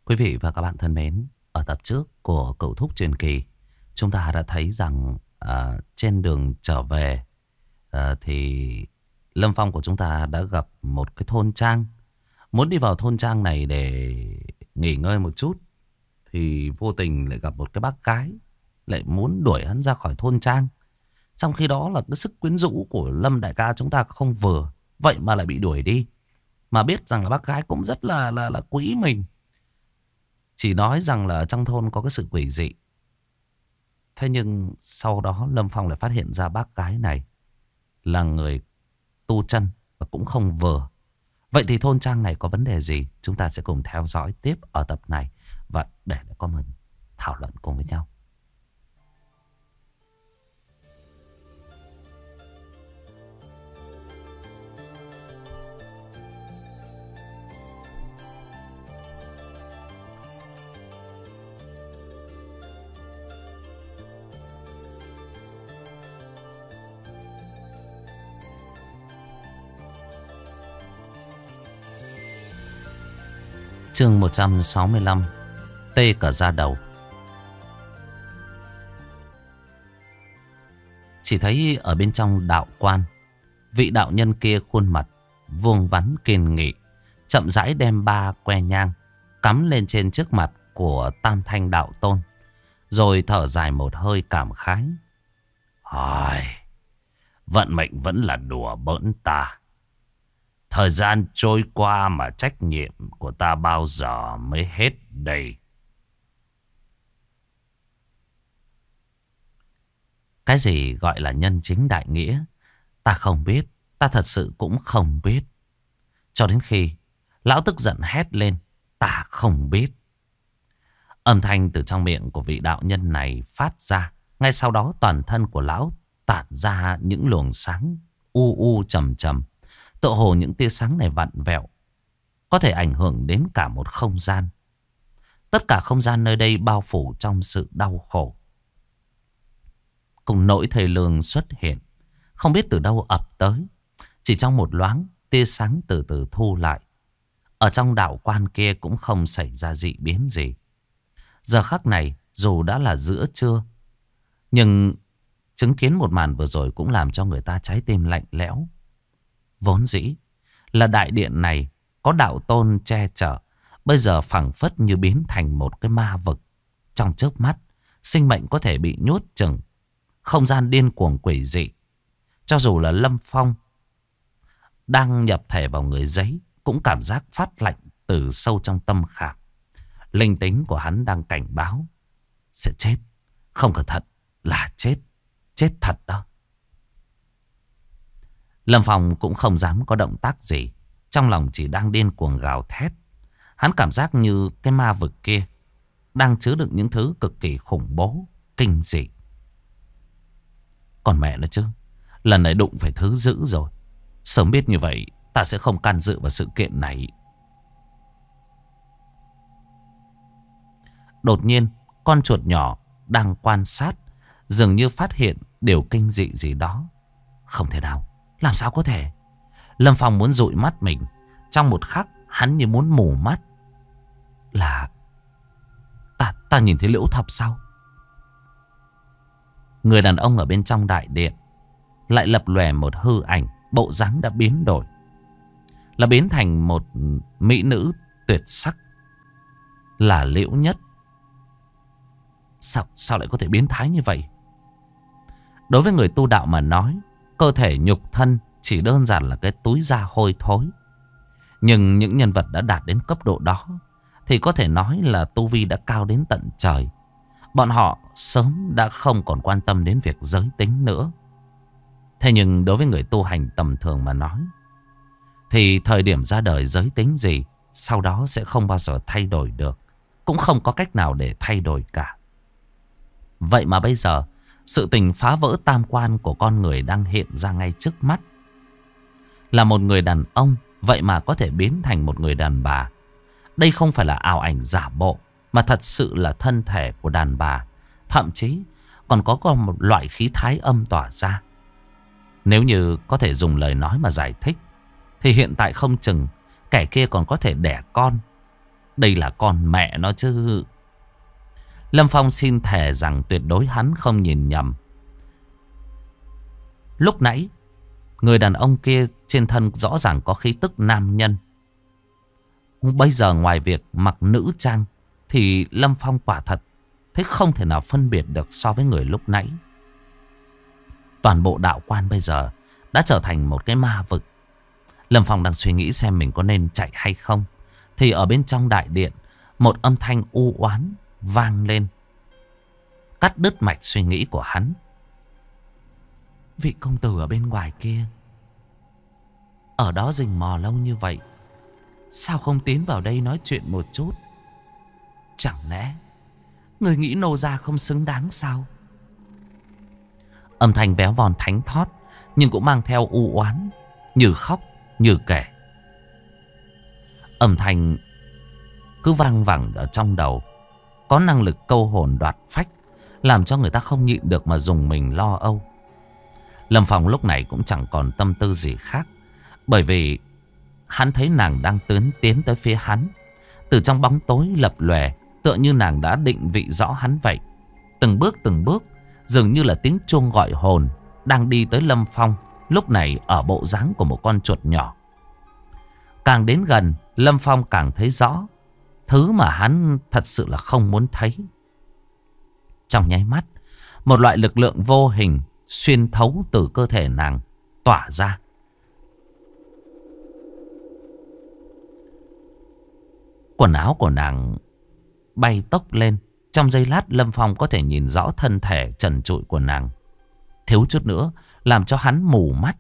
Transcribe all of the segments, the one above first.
Quý vị và các bạn thân mến, ở tập trước của Cậu Thúc Truyền Kỳ, chúng ta đã thấy rằng trên đường trở về thì Lâm Phong của chúng ta đã gặp một cái thôn trang. Muốn đi vào thôn trang này để nghỉ ngơi một chút thì vô tình lại gặp một cái bác gái lại muốn đuổi hắn ra khỏi thôn trang. Trong khi đó là cái sức quyến rũ của Lâm đại ca chúng ta không vừa, vậy mà lại bị đuổi đi. Mà biết rằng là bác gái cũng rất là quý mình. Chỉ nói rằng là trong thôn có cái sự quỷ dị. Thế nhưng sau đó Lâm Phong lại phát hiện ra bác gái này là người tu chân và cũng không vừa. Vậy thì thôn trang này có vấn đề gì? Chúng ta sẽ cùng theo dõi tiếp ở tập này và để comment thảo luận cùng với nhau. Chương 165, tê cả da đầu. Chỉ thấy ở bên trong đạo quan, vị đạo nhân kia khuôn mặt vuông vắn kiên nghị, chậm rãi đem 3 que nhang cắm lên trên trước mặt của Tam Thanh đạo tôn, rồi thở dài một hơi cảm khái. Vận mệnh vẫn là đùa bỡn ta. Thời gian trôi qua mà trách nhiệm của ta bao giờ mới hết đây? Cái gì gọi là nhân chính đại nghĩa, ta không biết, ta thật sự cũng không biết. Cho đến khi lão tức giận hét lên, ta không biết. Âm thanh từ trong miệng của vị đạo nhân này phát ra. Ngay sau đó toàn thân của lão tản ra những luồng sáng u u trầm trầm. Tựa hồ những tia sáng này vặn vẹo, có thể ảnh hưởng đến cả một không gian. Tất cả không gian nơi đây bao phủ trong sự đau khổ. Cùng nỗi thê lương xuất hiện, không biết từ đâu ập tới. Chỉ trong một loáng, tia sáng từ từ thu lại. Ở trong đạo quan kia cũng không xảy ra dị biến gì. Giờ khắc này, dù đã là giữa trưa, nhưng chứng kiến một màn vừa rồi cũng làm cho người ta trái tim lạnh lẽo. Vốn dĩ là đại điện này có đạo tôn che chở, bây giờ phảng phất như biến thành một cái ma vực. Trong chớp mắt, sinh mệnh có thể bị nhốt chừng. Không gian điên cuồng quỷ dị. Cho dù là Lâm Phong đang nhập thể vào người giấy, cũng cảm giác phát lạnh từ sâu trong tâm khảm. Linh tính của hắn đang cảnh báo sẽ chết. Không cẩn thận là chết. Chết thật đó. Lâm Phong cũng không dám có động tác gì. Trong lòng chỉ đang điên cuồng gào thét. Hắn cảm giác như cái ma vực kia đang chứa đựng những thứ cực kỳ khủng bố, kinh dị. Còn mẹ nó chứ, lần này đụng phải thứ dữ rồi. Sớm biết như vậy, ta sẽ không can dự vào sự kiện này. Đột nhiên, con chuột nhỏ đang quan sát dường như phát hiện điều kinh dị gì đó. Không thể nào, làm sao có thể? Lâm Phong muốn dụi mắt mình. Trong một khắc, hắn như muốn mù mắt. Là Ta nhìn thấy Liễu Thập sao? Người đàn ông ở bên trong đại điện lại lập lòe một hư ảnh. Bộ dáng đã biến đổi, là biến thành một mỹ nữ tuyệt sắc, là Liễu Nhất. Sao lại có thể biến thái như vậy? Đối với người tu đạo mà nói, cơ thể nhục thân chỉ đơn giản là cái túi da hôi thối. Nhưng những nhân vật đã đạt đến cấp độ đó thì có thể nói là tu vi đã cao đến tận trời. Bọn họ sớm đã không còn quan tâm đến việc giới tính nữa. Thế nhưng đối với người tu hành tầm thường mà nói, thì thời điểm ra đời giới tính gì sau đó sẽ không bao giờ thay đổi được. Cũng không có cách nào để thay đổi cả. Vậy mà bây giờ, sự tình phá vỡ tam quan của con người đang hiện ra ngay trước mắt. Là một người đàn ông, vậy mà có thể biến thành một người đàn bà. Đây không phải là ảo ảnh giả bộ, mà thật sự là thân thể của đàn bà. Thậm chí còn có một loại khí thái âm tỏa ra. Nếu như có thể dùng lời nói mà giải thích, thì hiện tại không chừng kẻ kia còn có thể đẻ con Đây là con mẹ nó chứ. Lâm Phong xin thề rằng tuyệt đối hắn không nhìn nhầm. Lúc nãy, người đàn ông kia trên thân rõ ràng có khí tức nam nhân. Bây giờ ngoài việc mặc nữ trang thì Lâm Phong quả thật thế không thể nào phân biệt được so với người lúc nãy. Toàn bộ đạo quan bây giờ đã trở thành một cái ma vực. Lâm Phong đang suy nghĩ xem mình có nên chạy hay không, thì ở bên trong đại điện, một âm thanh u oán vang lên, cắt đứt mạch suy nghĩ của hắn. Vị công tử ở bên ngoài kia, ở đó rình mò lâu như vậy, sao không tiến vào đây nói chuyện một chút? Chẳng lẽ người nghĩ nô gia không xứng đáng sao? Âm thanh véo von thánh thót, nhưng cũng mang theo u oán, như khóc như kể. Âm thanh cứ vang vẳng ở trong đầu, có năng lực câu hồn đoạt phách, làm cho người ta không nhịn được mà dùng mình lo âu. Lâm Phong lúc này cũng chẳng còn tâm tư gì khác, bởi vì hắn thấy nàng đang tiến tới phía hắn. Từ trong bóng tối lập lòe, tựa như nàng đã định vị rõ hắn vậy. Từng bước, dường như là tiếng chuông gọi hồn, đang đi tới Lâm Phong, lúc này ở bộ dáng của một con chuột nhỏ. Càng đến gần, Lâm Phong càng thấy rõ thứ mà hắn thật sự là không muốn thấy. Trong nháy mắt, một loại lực lượng vô hình xuyên thấu từ cơ thể nàng tỏa ra. Quần áo của nàng bay tốc lên. Trong giây lát, Lâm Phong có thể nhìn rõ thân thể trần trụi của nàng, thiếu chút nữa làm cho hắn mù mắt.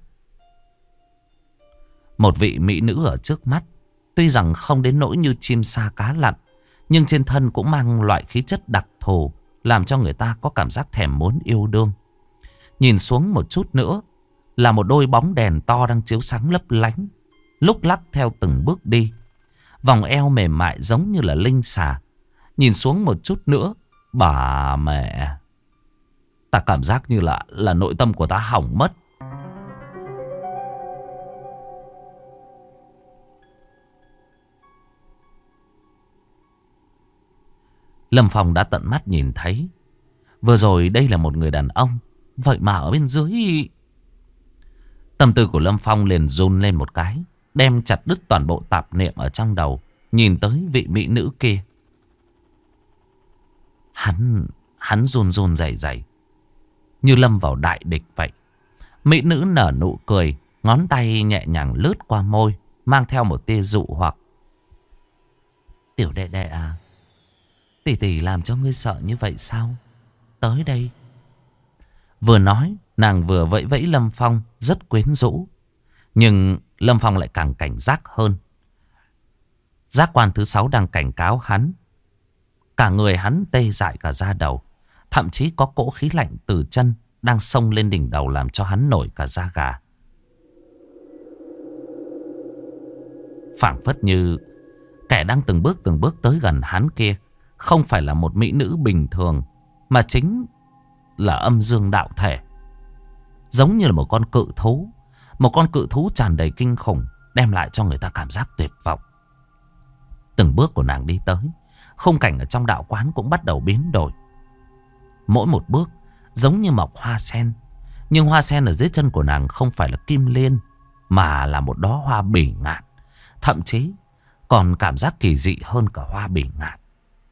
Một vị mỹ nữ ở trước mắt, tuy rằng không đến nỗi như chim sa cá lặn, nhưng trên thân cũng mang loại khí chất đặc thù, làm cho người ta có cảm giác thèm muốn yêu đương. Nhìn xuống một chút nữa là một đôi bóng đèn to đang chiếu sáng lấp lánh, lúc lắc theo từng bước đi. Vòng eo mềm mại giống như là linh xà. Nhìn xuống một chút nữa, bà mẹ, ta cảm giác như là nội tâm của ta hỏng mất. Lâm Phong đã tận mắt nhìn thấy. Vừa rồi đây là một người đàn ông, vậy mà ở bên dưới. Tâm tư của Lâm Phong liền run lên một cái, đem chặt đứt toàn bộ tạp niệm ở trong đầu, nhìn tới vị mỹ nữ kia. Hắn run rẩy như lâm vào đại địch vậy. Mỹ nữ nở nụ cười, ngón tay nhẹ nhàng lướt qua môi, mang theo một tia dụ hoặc. Tiểu đệ đệ à, tỷ tỷ làm cho ngươi sợ như vậy sao? Tới đây. Vừa nói, nàng vừa vẫy vẫy Lâm Phong rất quyến rũ. Nhưng Lâm Phong lại càng cảnh giác hơn. Giác quan thứ 6 đang cảnh cáo hắn. Cả người hắn tê dại cả da đầu. Thậm chí có cỗ khí lạnh từ chân đang xông lên đỉnh đầu, làm cho hắn nổi cả da gà. Phảng phất như kẻ đang từng bước tới gần hắn kia không phải là một mỹ nữ bình thường, mà chính là âm dương đạo thể. Giống như là một con cự thú. Một con cự thú tràn đầy kinh khủng, đem lại cho người ta cảm giác tuyệt vọng. Từng bước của nàng đi tới, khung cảnh ở trong đạo quán cũng bắt đầu biến đổi. Mỗi một bước giống như mọc hoa sen. Nhưng hoa sen ở dưới chân của nàng không phải là kim liên, mà là một đóa hoa bỉ ngạn. Thậm chí còn cảm giác kỳ dị hơn cả hoa bỉ ngạn.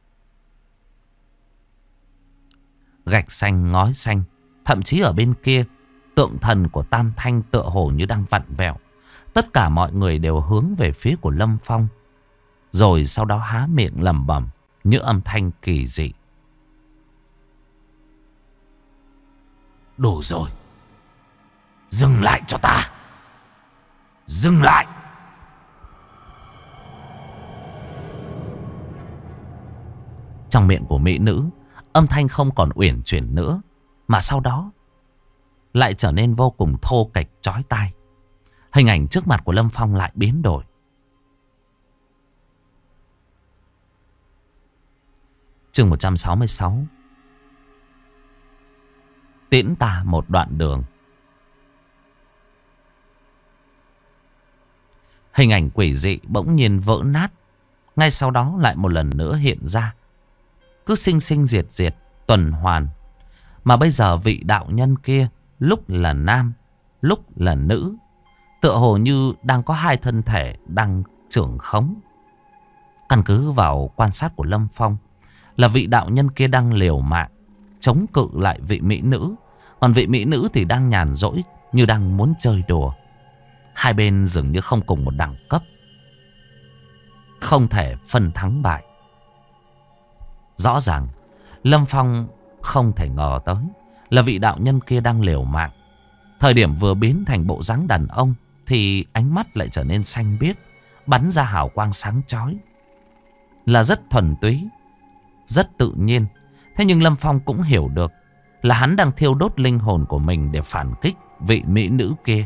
Gạch xanh, ngói xanh. Thậm chí ở bên kia, tượng thần của Tam Thanh tựa hồ như đang vặn vẹo. Tất cả mọi người đều hướng về phía của Lâm Phong, rồi sau đó há miệng lẩm bẩm những âm thanh kỳ dị. Đủ rồi. Dừng lại cho ta. Dừng lại. Trong miệng của mỹ nữ, âm thanh không còn uyển chuyển nữa, mà sau đó lại trở nên vô cùng thô kệch chói tai. Hình ảnh trước mặt của Lâm Phong lại biến đổi. Chương 166. Tiễn ta một đoạn đường. Hình ảnh quỷ dị bỗng nhiên vỡ nát. ngay sau đó lại một lần nữa hiện ra. Cứ sinh sinh diệt diệt, tuần hoàn. Mà bây giờ vị đạo nhân kia lúc là nam, lúc là nữ, tựa hồ như đang có hai thân thể đang trưởng khống. Căn cứ vào quan sát của Lâm Phong, là vị đạo nhân kia đang liều mạng chống cự lại vị mỹ nữ. Còn vị mỹ nữ thì đang nhàn rỗi, như đang muốn chơi đùa. Hai bên dường như không cùng một đẳng cấp, không thể phân thắng bại. Rõ ràng Lâm Phong không thể ngờ tới là vị đạo nhân kia đang liều mạng. Thời điểm vừa biến thành bộ dáng đàn ông thì ánh mắt lại trở nên xanh biếc, bắn ra hào quang sáng chói, là rất thuần túy, rất tự nhiên. Thế nhưng Lâm Phong cũng hiểu được là hắn đang thiêu đốt linh hồn của mình để phản kích vị mỹ nữ kia.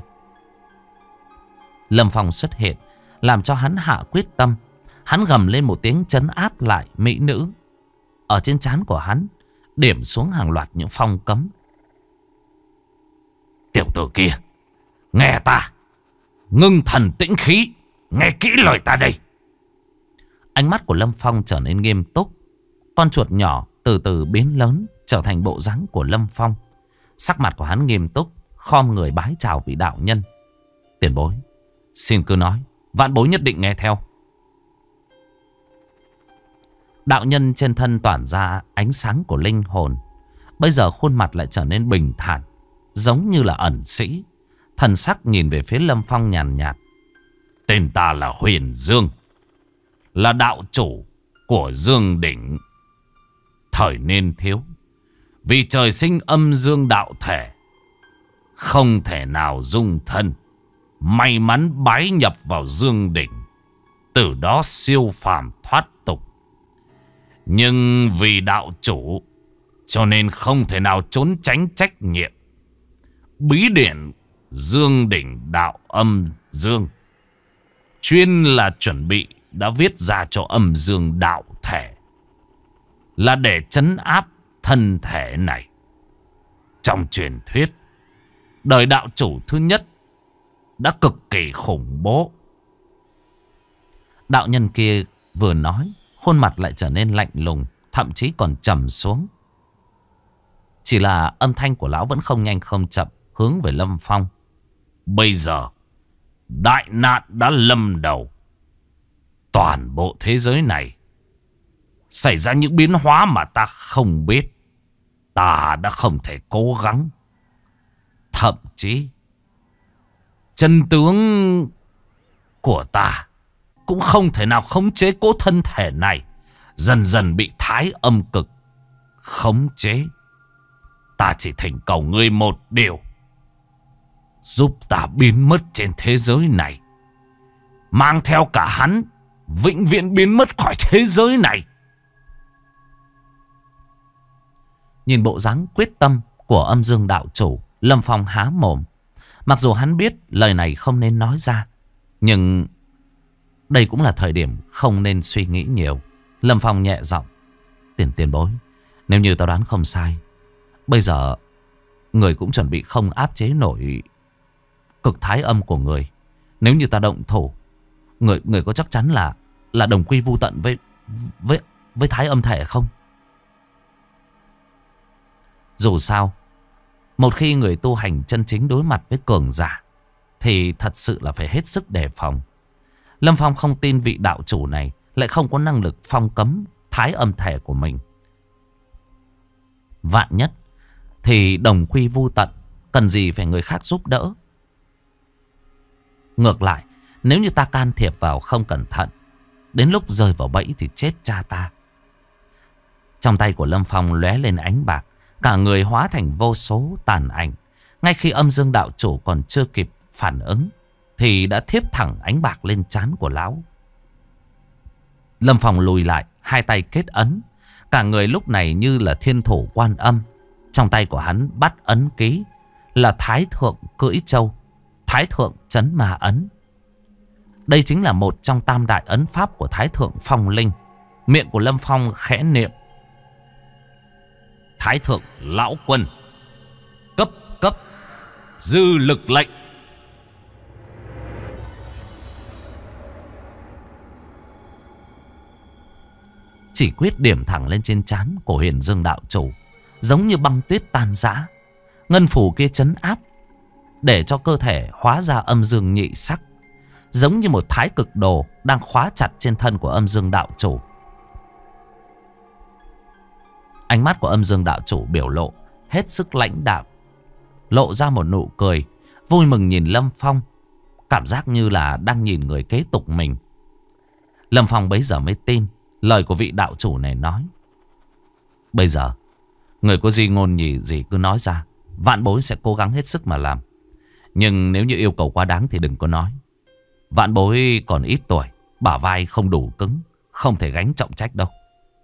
Lâm Phong xuất hiện làm cho hắn hạ quyết tâm. Hắn gầm lên một tiếng trấn áp lại mỹ nữ. Ở trên trán của hắn điểm xuống hàng loạt những phong cấm. Tiểu tử kia, nghe ta, ngưng thần tĩnh khí, nghe kỹ lời ta đây. Ánh mắt của Lâm Phong trở nên nghiêm túc. Con chuột nhỏ từ từ biến lớn, trở thành bộ dáng của Lâm Phong. Sắc mặt của hắn nghiêm túc, khom người bái chào vị đạo nhân. Tiền bối, xin cứ nói, vạn bối nhất định nghe theo. Đạo nhân trên thân tỏa ra ánh sáng của linh hồn. Bây giờ khuôn mặt lại trở nên bình thản, giống như là ẩn sĩ. Thần sắc nhìn về phía Lâm Phong nhàn nhạt. Tên ta là Huyền Dương, là đạo chủ của Dương Đỉnh. Thời niên thiếu, vì trời sinh âm dương đạo thể, không thể nào dung thân. May mắn bái nhập vào Dương Đỉnh, từ đó siêu phàm thoát tục. Nhưng vì đạo chủ, cho nên không thể nào trốn tránh trách nhiệm. Bí điển Dương Đỉnh đạo âm dương, chuyên là chuẩn bị đã viết ra cho âm dương đạo thể, là để trấn áp thân thể này. Trong truyền thuyết, đời đạo chủ thứ nhất đã cực kỳ khủng bố. Đạo nhân kia vừa nói, khuôn mặt lại trở nên lạnh lùng, thậm chí còn trầm xuống. Chỉ là âm thanh của lão vẫn không nhanh không chậm, hướng về Lâm Phong. Bây giờ đại nạn đã lâm đầu. Toàn bộ thế giới này xảy ra những biến hóa mà ta không biết. Ta đã không thể cố gắng, thậm chí chân tướng của ta cũng không thể nào khống chế cố thân thể này, dần dần bị thái âm cực khống chế. Ta chỉ thỉnh cầu ngươi một điều, giúp ta biến mất trên thế giới này, mang theo cả hắn vĩnh viễn biến mất khỏi thế giới này. Nhìn bộ dáng quyết tâm của âm dương đạo chủ, Lâm Phong há mồm. Mặc dù hắn biết lời này không nên nói ra, nhưng đây cũng là thời điểm không nên suy nghĩ nhiều. Lâm Phong nhẹ giọng. Tiền bối, nếu như tao đoán không sai, bây giờ người cũng chuẩn bị không áp chế nổi cực thái âm của người. Nếu như ta động thủ, người có chắc chắn là đồng quy vu tận với thái âm thể không? Dù sao, một khi người tu hành chân chính đối mặt với cường giả thì thật sự là phải hết sức đề phòng. Lâm Phong không tin vị đạo chủ này lại không có năng lực phong cấm thái âm thể của mình. Vạn nhất thì đồng quy vu tận, cần gì phải người khác giúp đỡ. Ngược lại, nếu như ta can thiệp vào không cẩn thận, đến lúc rơi vào bẫy thì chết cha ta. Trong tay của Lâm Phong lóe lên ánh bạc, cả người hóa thành vô số tàn ảnh. Ngay khi âm dương đạo chủ còn chưa kịp phản ứng thì đã thiếp thẳng ánh bạc lên trán của lão. Lâm Phong lùi lại, hai tay kết ấn. Cả người lúc này như là thiên thủ Quan Âm. Trong tay của hắn bắt ấn ký là Thái Thượng Cưỡi Châu, Thái Thượng Trấn Ma Ấn. Đây chính là một trong tam đại ấn pháp của Thái Thượng Phong Linh. Miệng của Lâm Phong khẽ niệm. Thái Thượng Lão Quân, cấp dư lực lệnh. chỉ quyết điểm thẳng lên trên trán của Huyền Dương đạo chủ, giống như băng tuyết tan rã. Ngân phù kia trấn áp, để cho cơ thể hóa ra âm dương nhị sắc, giống như một thái cực đồ đang khóa chặt trên thân của âm dương đạo chủ. Ánh mắt của âm dương đạo chủ biểu lộ hết sức lãnh đạm, lộ ra một nụ cười, vui mừng nhìn Lâm Phong, cảm giác như là đang nhìn người kế tục mình. Lâm Phong bấy giờ mới tin lời của vị đạo chủ này nói. Bây giờ, người có gì ngôn gì cứ nói ra, vạn bối sẽ cố gắng hết sức mà làm. Nhưng nếu như yêu cầu quá đáng thì đừng có nói. Vạn bối còn ít tuổi, bả vai không đủ cứng, không thể gánh trọng trách đâu.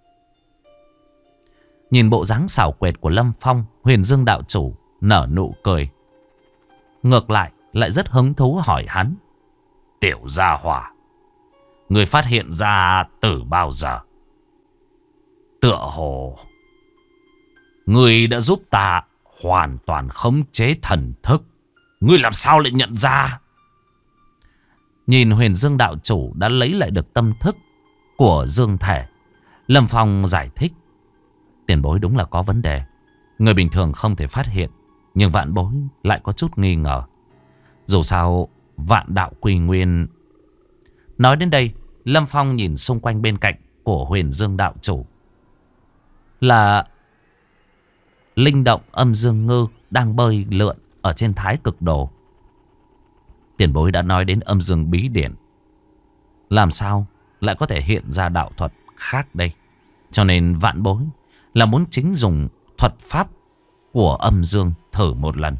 Nhìn bộ dáng xảo quyệt của Lâm Phong, Huyền Dương đạo chủ nở nụ cười. Ngược lại rất hứng thú hỏi hắn. Tiểu gia hỏa, người phát hiện ra từ bao giờ? Tựa hồ người đã giúp ta hoàn toàn khống chế thần thức. Ngươi làm sao lại nhận ra? Nhìn Huyền Dương đạo chủ đã lấy lại được tâm thức của dương thể, Lâm Phong giải thích. Tiền bối đúng là có vấn đề. Người bình thường không thể phát hiện, nhưng vạn bối lại có chút nghi ngờ. Dù sao vạn đạo quy nguyên. Nói đến đây, Lâm Phong nhìn xung quanh bên cạnh của Huyền Dương đạo chủ là linh động âm dương ngư đang bơi lượn ở trên thái cực đồ. Tiền bối đã nói đến âm dương bí điển, làm sao lại có thể hiện ra đạo thuật khác đây? Cho nên vạn bối là muốn chính dùng thuật pháp của âm dương thử một lần.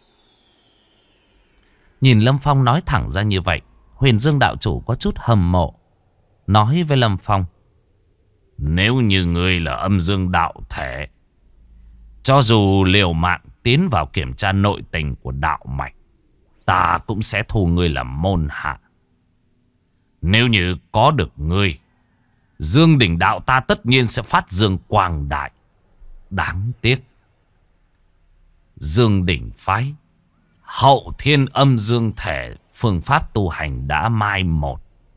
Nhìn Lâm Phong nói thẳng ra như vậy, Huyền Dương đạo chủ có chút hâm mộ, nói với Lâm Phong. Nếu như ngươi là âm dương đạo thể, cho dù liều mạng tiến vào kiểm tra nội tình của đạo mạch, ta cũng sẽ thu ngươi làm môn hạ. Nếu như có được ngươi, Dương đỉnh đạo ta tất nhiên sẽ phát dương quang đại. Đáng tiếc, Dương đỉnh phái hậu thiên âm dương thể phương pháp tu hành đã mai một.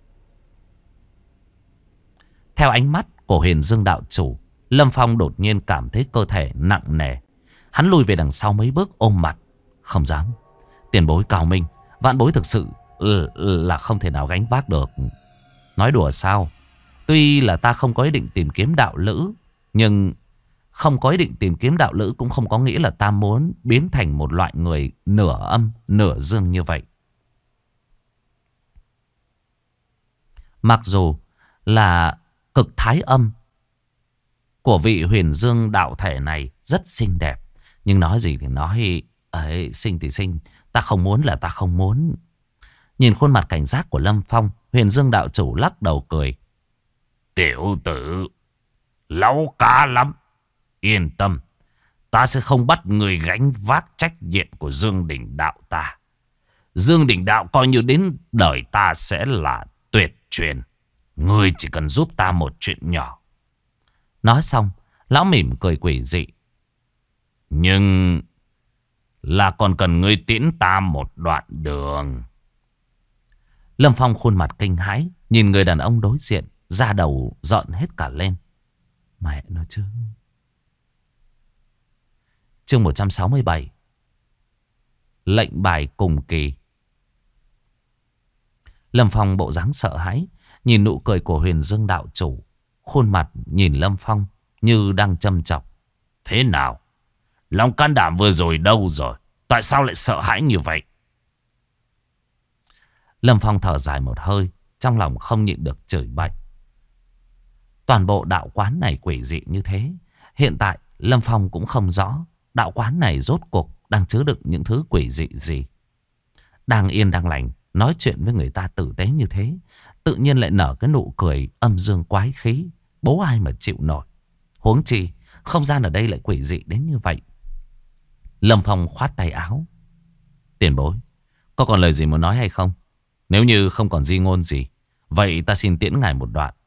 Theo ánh mắt của Huyền Dương đạo chủ, Lâm Phong đột nhiên cảm thấy cơ thể nặng nề. Hắn lùi về đằng sau mấy bước ôm mặt. Không dám. Tiền bối cao minh, vạn bối thực sự là không thể nào gánh vác được. Nói đùa sao? Tuy là ta không có ý định tìm kiếm đạo lữ, nhưng không có ý định tìm kiếm đạo lữ cũng không có nghĩa là ta muốn biến thành một loại người nửa âm, nửa dương như vậy. Mặc dù là cực thái âm của vị Huyền Dương đạo thể này rất xinh đẹp, nhưng nói gì thì nói, ấy, xinh thì xinh, ta không muốn là ta không muốn. Nhìn khuôn mặt cảnh giác của Lâm Phong, Huyền Dương đạo chủ lắc đầu cười. Tiểu tử, láu cá lắm. Yên tâm, ta sẽ không bắt người gánh vác trách nhiệm của Dương đỉnh đạo ta. Dương đỉnh đạo coi như đến đời ta sẽ là tuyệt truyền. Ngươi chỉ cần giúp ta một chuyện nhỏ. Nói xong, lão mỉm cười quỷ dị. Nhưng là còn cần ngươi tiễn ta một đoạn đường. Lâm Phong khuôn mặt kinh hãi, nhìn người đàn ông đối diện, da đầu giận hết cả lên. Mẹ nó chứ. Chương 167. Lệnh bài cùng kỳ. Lâm Phong bộ dáng sợ hãi, nhìn nụ cười của Huyền Dương đạo chủ. Khuôn mặt nhìn Lâm Phong như đang châm chọc. Thế nào? Lòng can đảm vừa rồi đâu rồi? Tại sao lại sợ hãi như vậy? Lâm Phong thở dài một hơi, trong lòng không nhịn được chửi bậy. Toàn bộ đạo quán này quỷ dị như thế. Hiện tại Lâm Phong cũng không rõ đạo quán này rốt cuộc đang chứa đựng những thứ quỷ dị gì. Đang yên đang lành, nói chuyện với người ta tử tế như thế, tự nhiên lại nở cái nụ cười âm dương quái khí. Bố ai mà chịu nổi. Huống chi không gian ở đây lại quỷ dị đến như vậy. Lâm Phong khoát tay áo. Tiền bối, có còn lời gì muốn nói hay không? Nếu như không còn di ngôn gì, vậy ta xin tiễn ngài một đoạn.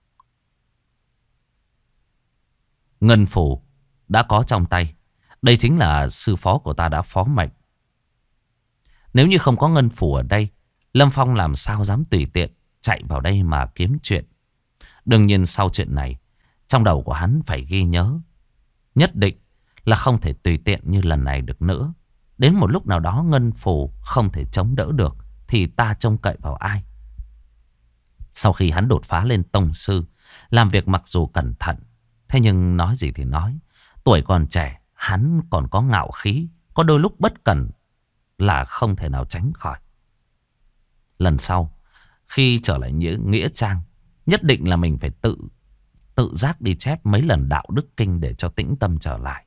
Ngân phủ đã có trong tay. Đây chính là sư phó của ta đã phó mệnh. Nếu như không có ngân phủ ở đây, Lâm Phong làm sao dám tùy tiện chạy vào đây mà kiếm chuyện. Đương nhiên sau chuyện này, Trong đầu của hắn phải ghi nhớ, nhất định là không thể tùy tiện như lần này được nữa. Đến một lúc nào đó ngân phù không thể chống đỡ được thì ta trông cậy vào ai? Sau khi hắn đột phá lên tông sư, làm việc mặc dù cẩn thận, thế nhưng nói gì thì nói, tuổi còn trẻ, hắn còn có ngạo khí, có đôi lúc bất cẩn là không thể nào tránh khỏi. Lần sau, khi trở lại Nghĩa Trang, nhất định là mình phải tự giác đi chép mấy lần đạo đức kinh để cho tĩnh tâm trở lại.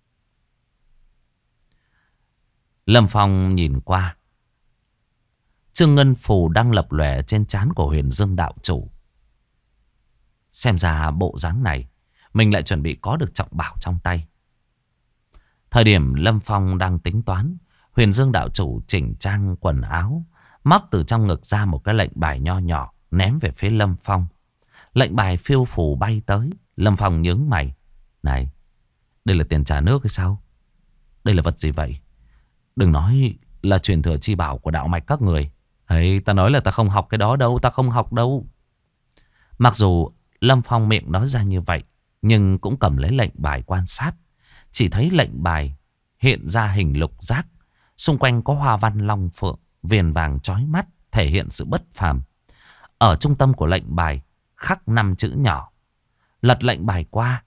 Lâm Phong nhìn qua, chương ngân phù đang lập lòe trên trán của Huyền Dương đạo chủ. Xem ra bộ dáng này mình lại chuẩn bị có được trọng bảo trong tay. Thời điểm Lâm Phong đang tính toán, Huyền Dương đạo chủ chỉnh trang quần áo, móc từ trong ngực ra một cái lệnh bài nho nhỏ ném về phía Lâm Phong. Lệnh bài phiêu phù bay tới. Lâm Phong nhướng mày. Này, đây là tiền trả nước hay sao? Đây là vật gì vậy? Đừng nói là truyền thừa chi bảo của đạo mạch các người. Ấy, ta nói là ta không học cái đó đâu, ta không học đâu. Mặc dù Lâm Phong miệng nói ra như vậy, nhưng cũng cầm lấy lệnh bài quan sát. Chỉ thấy lệnh bài hiện ra hình lục giác, xung quanh có hoa văn long phượng, viền vàng chói mắt, thể hiện sự bất phàm. Ở trung tâm của lệnh bài khắc 5 chữ nhỏ. Lật lệnh bài qua,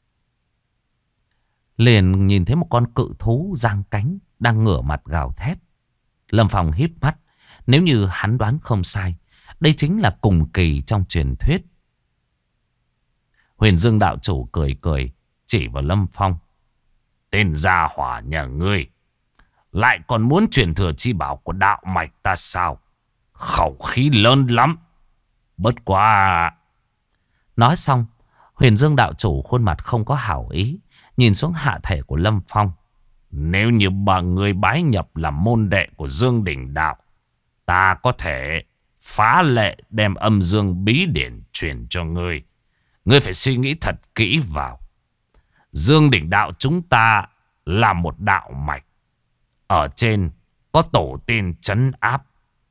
liền nhìn thấy một con cự thú giang cánh đang ngửa mặt gào thét. Lâm Phong híp mắt, nếu như hắn đoán không sai, đây chính là cùng kỳ trong truyền thuyết. Huyền Dương đạo chủ cười cười, chỉ vào Lâm Phong. Tên gia hỏa nhà ngươi lại còn muốn truyền thừa chi bảo của đạo mạch ta sao? Khẩu khí lớn lắm. Bất quá. Nói xong, Huyền Dương đạo chủ khuôn mặt không có hảo ý, nhìn xuống hạ thể của Lâm Phong. Nếu như bà ngươi bái nhập làm môn đệ của Dương Đỉnh đạo, ta có thể phá lệ đem âm dương bí điển truyền cho ngươi. Ngươi phải suy nghĩ thật kỹ vào. Dương Đỉnh đạo chúng ta là một đạo mạch. Ở trên có tổ tiên trấn áp.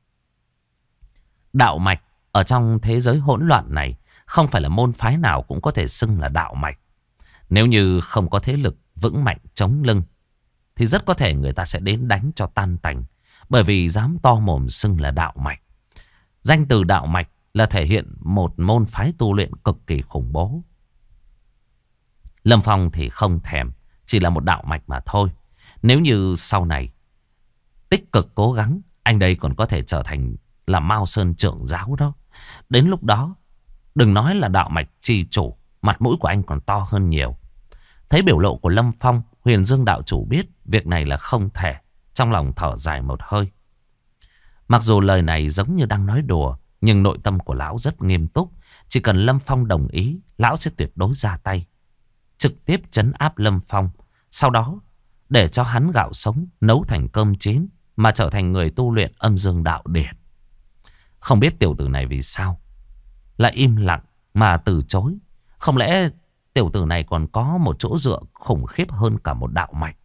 Đạo mạch ở trong thế giới hỗn loạn này không phải là môn phái nào cũng có thể xưng là đạo mạch. Nếu như không có thế lực vững mạnh chống lưng, thì rất có thể người ta sẽ đến đánh cho tan tành. Bởi vì dám to mồm xưng là đạo mạch. Danh từ đạo mạch là thể hiện một môn phái tu luyện cực kỳ khủng bố. Lâm Phong thì không thèm, chỉ là một đạo mạch mà thôi. Nếu như sau này tích cực cố gắng, anh đây còn có thể trở thành là Mao Sơn trưởng giáo đó. Đến lúc đó, đừng nói là đạo mạch chi chủ, mặt mũi của anh còn to hơn nhiều. Thấy biểu lộ của Lâm Phong, Huyền Dương đạo chủ biết việc này là không thể. Trong lòng thở dài một hơi. Mặc dù lời này giống như đang nói đùa, nhưng nội tâm của lão rất nghiêm túc. Chỉ cần Lâm Phong đồng ý, lão sẽ tuyệt đối ra tay, trực tiếp trấn áp Lâm Phong. Sau đó để cho hắn gạo sống nấu thành cơm chín, mà trở thành người tu luyện âm dương đạo điển. Không biết tiểu tử này vì sao lại im lặng mà từ chối. Không lẽ tiểu tử này còn có một chỗ dựa khủng khiếp hơn cả một đạo mạch?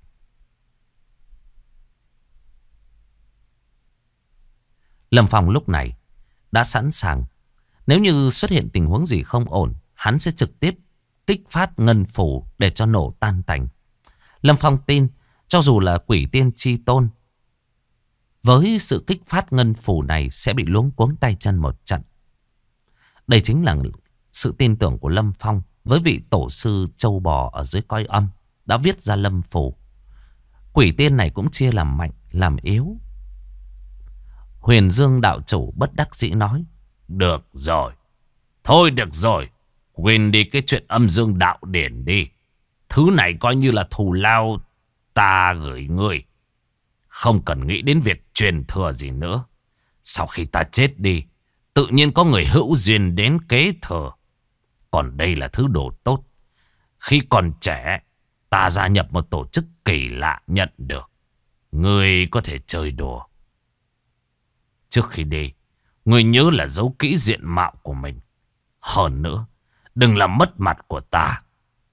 Lâm Phong lúc này đã sẵn sàng. Nếu như xuất hiện tình huống gì không ổn, hắn sẽ trực tiếp kích phát ngân phủ để cho nổ tan tành. Lâm Phong tin cho dù là quỷ tiên chi tôn, với sự kích phát ngân phủ này sẽ bị luống cuống tay chân một trận. Đây chính là sự tin tưởng của Lâm Phong với vị tổ sư châu bò ở dưới cõi âm đã viết ra lâm phủ. Quỷ tiên này cũng chia làm mạnh làm yếu. Huyền Dương đạo chủ bất đắc dĩ nói. Được rồi. Thôi được rồi. Quên đi cái chuyện âm dương đạo điển đi. Thứ này coi như là thù lao ta gửi ngươi. Không cần nghĩ đến việc truyền thừa gì nữa. Sau khi ta chết đi, tự nhiên có người hữu duyên đến kế thừa. Còn đây là thứ đồ tốt. Khi còn trẻ, ta gia nhập một tổ chức kỳ lạ nhận được. Ngươi có thể chơi đùa. Trước khi đi, ngươi nhớ là giấu kỹ diện mạo của mình. Hơn nữa, đừng làm mất mặt của ta.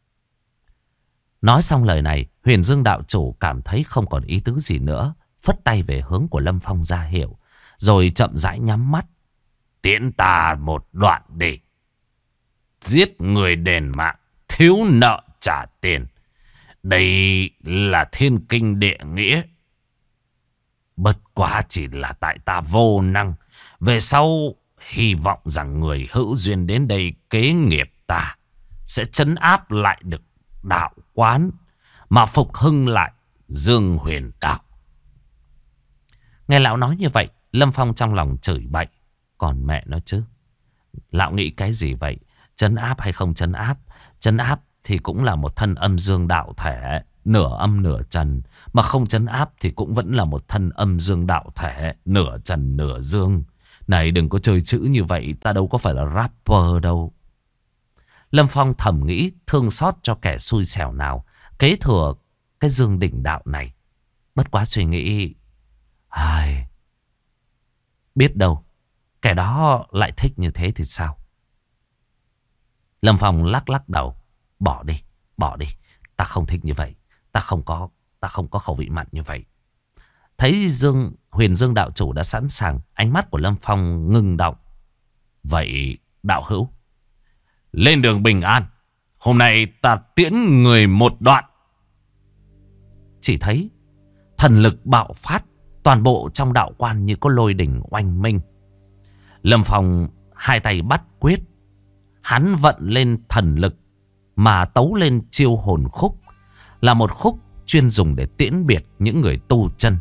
Nói xong lời này, Huyền Dương đạo chủ cảm thấy không còn ý tứ gì nữa, phất tay về hướng của Lâm Phong ra hiệu, rồi chậm rãi nhắm mắt. Tiễn ta một đoạn đi. giết người đền mạng, thiếu nợ trả tiền. Đây là thiên kinh địa nghĩa. Bất quá chỉ là tại ta vô năng. Về sau hy vọng rằng người hữu duyên đến đây kế nghiệp ta sẽ trấn áp lại được đạo quán, mà phục hưng lại Dương Huyền đạo. Nghe lão nói như vậy, Lâm Phong trong lòng chửi bậy. Còn mẹ nó chứ, lão nghĩ cái gì vậy? Trấn áp hay không trấn áp? Trấn áp thì cũng là một thân âm dương đạo thể, nửa âm nửa trần. Mà không trấn áp thì cũng vẫn là một thân âm dương đạo thể, nửa trần nửa dương. Này đừng có chơi chữ như vậy, ta đâu có phải là rapper đâu. Lâm Phong thầm nghĩ thương xót cho kẻ xui xẻo nào kế thừa cái dương đỉnh đạo này. Bất quá suy nghĩ, ai biết đâu kẻ đó lại thích như thế thì sao? Lâm Phong lắc lắc đầu. Bỏ đi, bỏ đi. Ta không thích như vậy. Ta không có khẩu vị mặn như vậy. Thấy Huyền Dương đạo chủ đã sẵn sàng, ánh mắt của Lâm Phong ngưng động. Vậy đạo hữu, lên đường bình an. Hôm nay ta tiễn người một đoạn. Chỉ thấy thần lực bạo phát, toàn bộ trong đạo quan như có lôi đỉnh oanh minh. Lâm Phong hai tay bắt quyết, hắn vận lên thần lực mà tấu lên chiêu hồn khúc, là một khúc chuyên dùng để tiễn biệt những người tu chân.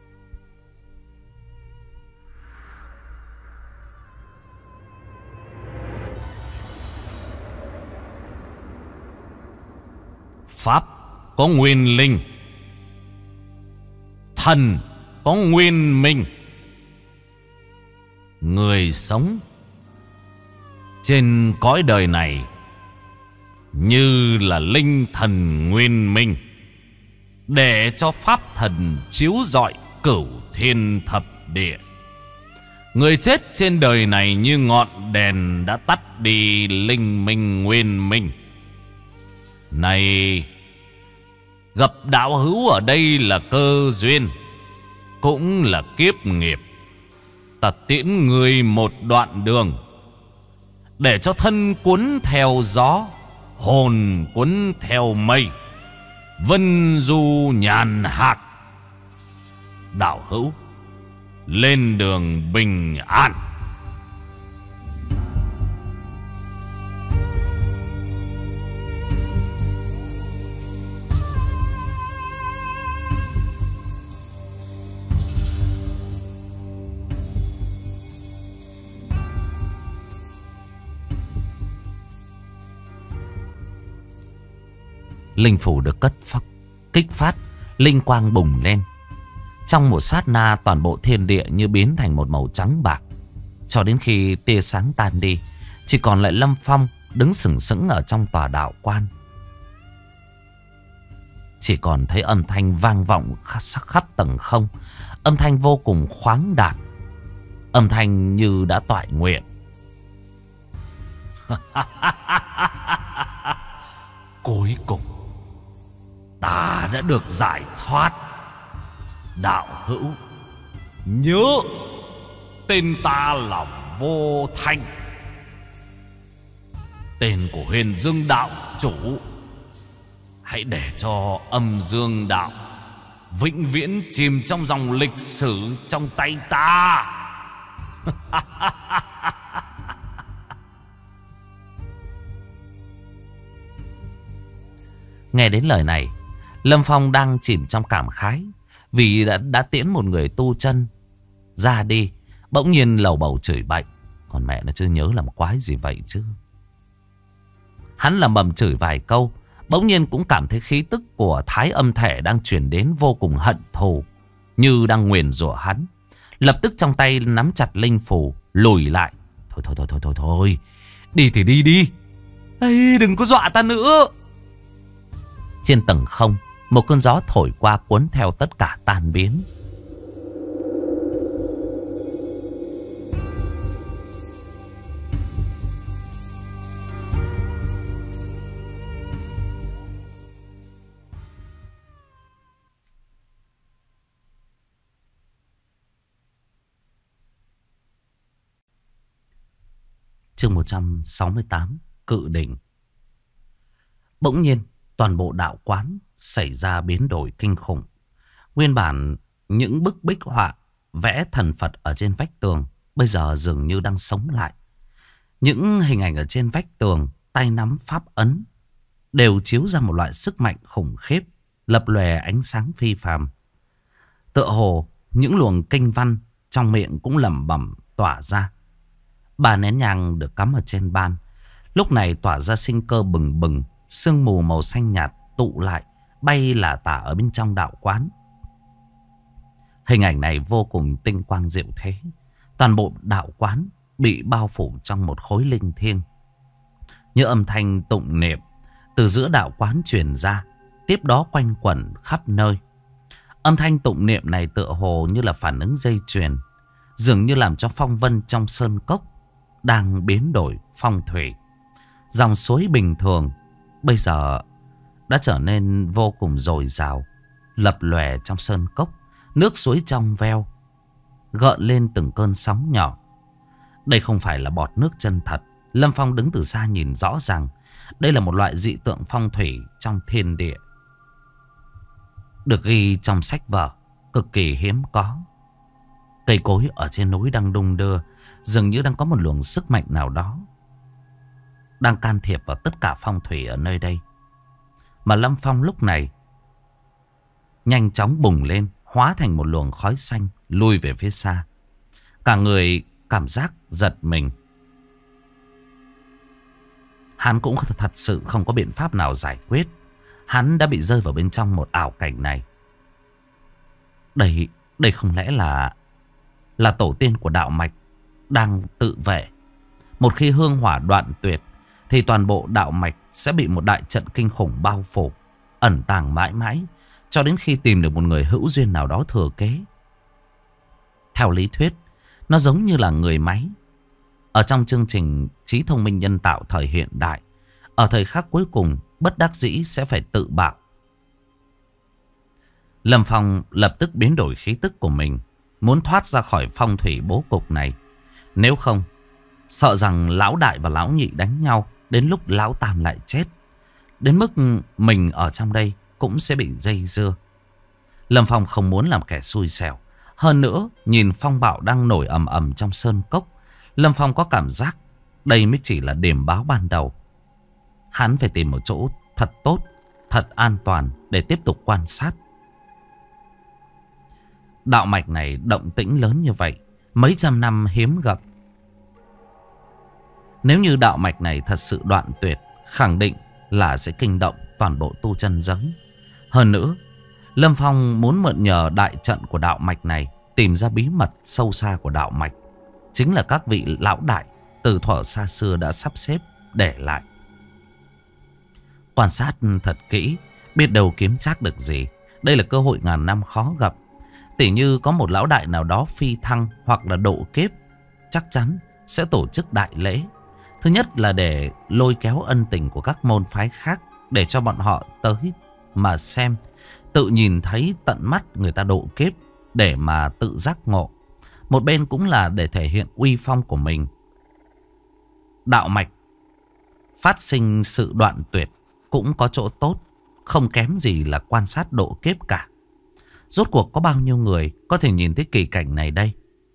Pháp có nguyên linh, thần có nguyên minh. Người sống trên cõi đời này như là linh thần nguyên minh, để cho pháp thần chiếu rọi cửu thiên thập địa. Người chết trên đời này như ngọn đèn đã tắt đi linh minh nguyên minh. Này, gặp đạo hữu ở đây là cơ duyên, cũng là kiếp nghiệp. Ta tiễn người một đoạn đường, để cho thân cuốn theo gió, hồn cuốn theo mây, vân du nhàn hạc. Đạo hữu lên đường bình an. Linh phủ được kích phát, linh quang bùng lên. Trong một sát na, toàn bộ thiên địa như biến thành một màu trắng bạc. Cho đến khi tia sáng tan đi, chỉ còn lại Lâm Phong đứng sừng sững ở trong tòa đạo quan. Chỉ còn thấy âm thanh vang vọng khắp tầng không. Âm thanh vô cùng khoáng đạt, âm thanh như đã toại nguyện. Cuối cùng ta đã được giải thoát. Đạo hữu nhớ, tên ta là Vô Thanh, tên của Huyền Dương đạo chủ. Hãy để cho âm dương đạo vĩnh viễn chìm trong dòng lịch sử trong tay ta. Nghe đến lời này, Lâm Phong đang chìm trong cảm khái, vì đã tiễn một người tu chân ra đi. Bỗng nhiên lầu bầu chửi bậy. Còn mẹ nó chứ nhớ làm quái gì vậy chứ. Hắn lầm bầm chửi vài câu, bỗng nhiên cũng cảm thấy khí tức của thái âm thể đang chuyển đến vô cùng hận thù, như đang nguyền rủa hắn. Lập tức trong tay nắm chặt linh phù, lùi lại. Thôi, đi thì đi đi. Ê, đừng có dọa ta nữa. Trên tầng không, một cơn gió thổi qua cuốn theo tất cả tan biến. Chương 168, cự đỉnh. Bỗng nhiên toàn bộ đạo quán xảy ra biến đổi kinh khủng. Nguyên bản những bức bích họa vẽ thần Phật ở trên vách tường bây giờ dường như đang sống lại. Những hình ảnh ở trên vách tường, tay nắm pháp ấn đều chiếu ra một loại sức mạnh khủng khiếp, lập lòe ánh sáng phi phàm. Tựa hồ những luồng kinh văn trong miệng cũng lẩm bẩm tỏa ra. 3 nén nhang được cắm ở trên ban, lúc này tỏa ra sinh cơ bừng bừng. Sương mù màu xanh nhạt tụ lại, bay lả tả ở bên trong đạo quán. Hình ảnh này vô cùng tinh quang diệu thế. Toàn bộ đạo quán bị bao phủ trong một khối linh thiêng. Như âm thanh tụng niệm từ giữa đạo quán truyền ra, tiếp đó quanh quẩn khắp nơi. Âm thanh tụng niệm này tựa hồ như là phản ứng dây chuyền, dường như làm cho phong vân trong sơn cốc đang biến đổi phong thủy. Dòng suối bình thường bây giờ đã trở nên vô cùng dồi dào, lập lòe trong sơn cốc. Nước suối trong veo, gợn lên từng cơn sóng nhỏ. Đây không phải là bọt nước chân thật. Lâm Phong đứng từ xa nhìn rõ ràng, đây là một loại dị tượng phong thủy trong thiên địa, được ghi trong sách vở, cực kỳ hiếm có. Cây cối ở trên núi đang đung đưa, dường như đang có một luồng sức mạnh nào đó đang can thiệp vào tất cả phong thủy ở nơi đây. Mà Lâm Phong lúc này nhanh chóng bùng lên, hóa thành một luồng khói xanh, lui về phía xa. Cả người cảm giác giật mình. Hắn cũng thật sự không có biện pháp nào giải quyết. Hắn đã bị rơi vào bên trong một ảo cảnh này. Đây không lẽ là tổ tiên của đạo mạch đang tự vệ. Một khi hương hỏa đoạn tuyệt thì toàn bộ đạo mạch sẽ bị một đại trận kinh khủng bao phủ, ẩn tàng mãi mãi, cho đến khi tìm được một người hữu duyên nào đó thừa kế. Theo lý thuyết, nó giống như là người máy. Ở trong chương trình trí thông minh nhân tạo thời hiện đại, ở thời khắc cuối cùng bất đắc dĩ sẽ phải tự bạo. Lâm Phong lập tức biến đổi khí tức của mình, muốn thoát ra khỏi phong thủy bố cục này. Nếu không, sợ rằng lão đại và lão nhị đánh nhau, đến lúc lão tam lại chết, đến mức mình ở trong đây cũng sẽ bị dây dưa. Lâm Phong không muốn làm kẻ xui xẻo. Hơn nữa, nhìn phong bạo đang nổi ầm ầm trong sơn cốc, Lâm Phong có cảm giác đây mới chỉ là điểm báo ban đầu. Hắn phải tìm một chỗ thật tốt, thật an toàn để tiếp tục quan sát. Đạo mạch này động tĩnh lớn như vậy, mấy trăm năm hiếm gặp. Nếu như đạo mạch này thật sự đoạn tuyệt, khẳng định là sẽ kinh động toàn bộ tu chân giới. Hơn nữa, Lâm Phong muốn mượn nhờ đại trận của đạo mạch này tìm ra bí mật sâu xa của đạo mạch. Chính là các vị lão đại từ thuở xa xưa đã sắp xếp để lại. Quan sát thật kỹ, biết đâu kiếm trác được gì. Đây là cơ hội ngàn năm khó gặp. Tỉ như có một lão đại nào đó phi thăng hoặc là độ kiếp, chắc chắn sẽ tổ chức đại lễ. Thứ nhất là để lôi kéo ân tình của các môn phái khác, để cho bọn họ tới mà xem, tự nhìn thấy tận mắt người ta độ kiếp để mà tự giác ngộ. Một bên cũng là để thể hiện uy phong của mình. Đạo mạch phát sinh sự đoạn tuyệt cũng có chỗ tốt, không kém gì là quan sát độ kiếp cả. Rốt cuộc có bao nhiêu người có thể nhìn thấy kỳ cảnh này đây?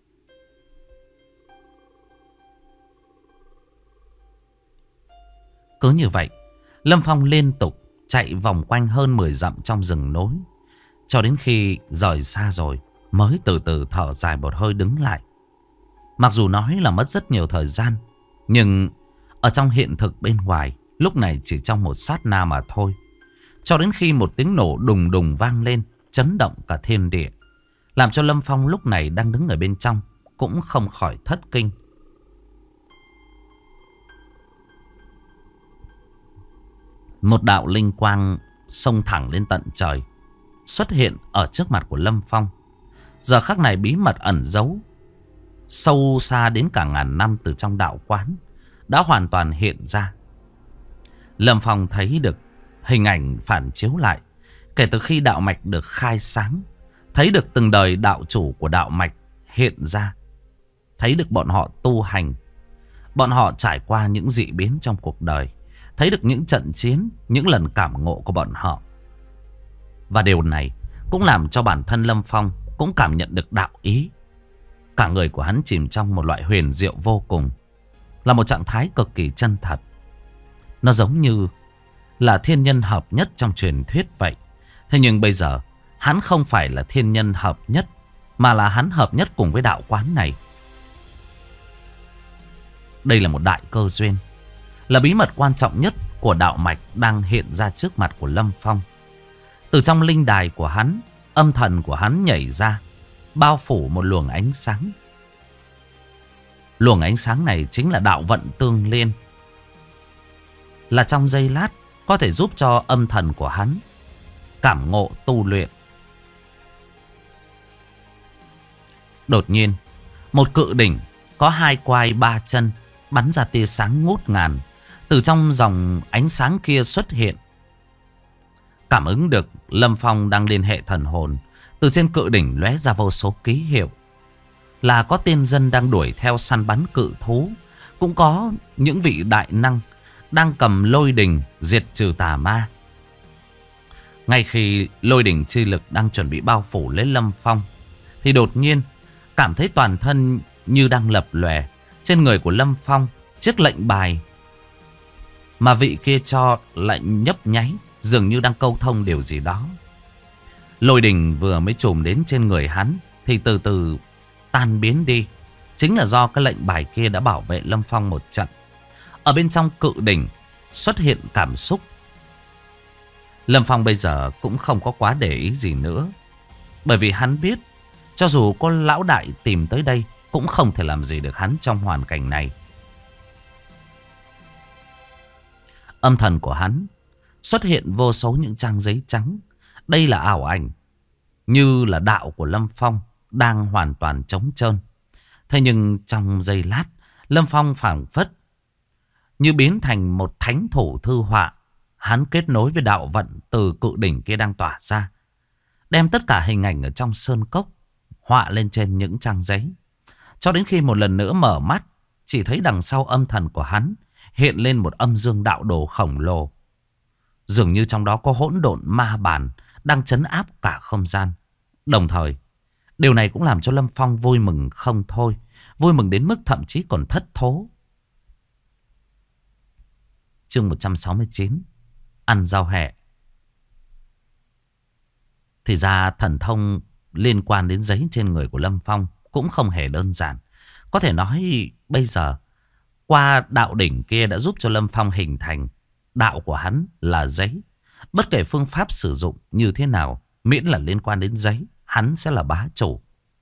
Cứ như vậy, Lâm Phong liên tục chạy vòng quanh hơn 10 dặm trong rừng núi, cho đến khi rời xa rồi mới từ từ thở dài một hơi đứng lại. Mặc dù nói là mất rất nhiều thời gian, nhưng ở trong hiện thực bên ngoài, lúc này chỉ trong một sát na mà thôi. Cho đến khi một tiếng nổ đùng đùng vang lên, chấn động cả thiên địa, làm cho Lâm Phong lúc này đang đứng ở bên trong cũng không khỏi thất kinh. Một đạo linh quang xông thẳng lên tận trời, xuất hiện ở trước mặt của Lâm Phong. Giờ khắc này bí mật ẩn giấu sâu xa đến cả ngàn năm từ trong đạo quán đã hoàn toàn hiện ra. Lâm Phong thấy được hình ảnh phản chiếu lại kể từ khi đạo mạch được khai sáng, thấy được từng đời đạo chủ của đạo mạch hiện ra, thấy được bọn họ tu hành. Bọn họ trải qua những dị biến trong cuộc đời, thấy được những trận chiến, những lần cảm ngộ của bọn họ. Và điều này cũng làm cho bản thân Lâm Phong cũng cảm nhận được đạo ý. Cả người của hắn chìm trong một loại huyền diệu vô cùng, là một trạng thái cực kỳ chân thật. Nó giống như là thiên nhân hợp nhất trong truyền thuyết vậy. Thế nhưng bây giờ hắn không phải là thiên nhân hợp nhất, mà là hắn hợp nhất cùng với đạo quán này. Đây là một đại cơ duyên, là bí mật quan trọng nhất của đạo mạch đang hiện ra trước mặt của Lâm Phong. Từ trong linh đài của hắn, âm thần của hắn nhảy ra, bao phủ một luồng ánh sáng. Luồng ánh sáng này chính là đạo vận tương liên, là trong giây lát có thể giúp cho âm thần của hắn cảm ngộ tu luyện. Đột nhiên, một cự đỉnh có 2 quai 3 chân bắn ra tia sáng ngút ngàn. Từ trong dòng ánh sáng kia xuất hiện. Cảm ứng được Lâm Phong đang liên hệ thần hồn. Từ trên cự đỉnh lóe ra vô số ký hiệu, là có tiên dân đang đuổi theo săn bắn cự thú, cũng có những vị đại năng đang cầm lôi đình diệt trừ tà ma. Ngay khi lôi đỉnh chi lực đang chuẩn bị bao phủ lấy Lâm Phong, thì đột nhiên cảm thấy toàn thân như đang lập lòe. Trên người của Lâm Phong, chiếc lệnh bài mà vị kia cho lại nhấp nháy, dường như đang câu thông điều gì đó. Lôi đình vừa mới trùm đến trên người hắn thì từ từ tan biến đi. Chính là do cái lệnh bài kia đã bảo vệ Lâm Phong một trận. Ở bên trong cự đỉnh xuất hiện cảm xúc. Lâm Phong bây giờ cũng không có quá để ý gì nữa, bởi vì hắn biết cho dù có lão đại tìm tới đây cũng không thể làm gì được hắn trong hoàn cảnh này. Âm thần của hắn xuất hiện vô số những trang giấy trắng. Đây là ảo ảnh, như là đạo của Lâm Phong đang hoàn toàn trống trơn. Thế nhưng trong giây lát, Lâm Phong phảng phất như biến thành một thánh thủ thư họa. Hắn kết nối với đạo vận từ cự đỉnh kia đang tỏa ra, đem tất cả hình ảnh ở trong sơn cốc họa lên trên những trang giấy. Cho đến khi một lần nữa mở mắt, chỉ thấy đằng sau âm thần của hắn hiện lên một âm dương đạo đồ khổng lồ. Dường như trong đó có hỗn độn ma bản đang trấn áp cả không gian. Đồng thời, điều này cũng làm cho Lâm Phong vui mừng không thôi. Vui mừng đến mức thậm chí còn thất thố. Chương 169, ăn rau hẹ. Thì ra thần thông liên quan đến giấy trên người của Lâm Phong cũng không hề đơn giản. Có thể nói bây giờ qua đạo đỉnh kia đã giúp cho Lâm Phong hình thành đạo của hắn là giấy. Bất kể phương pháp sử dụng như thế nào, miễn là liên quan đến giấy, hắn sẽ là bá chủ.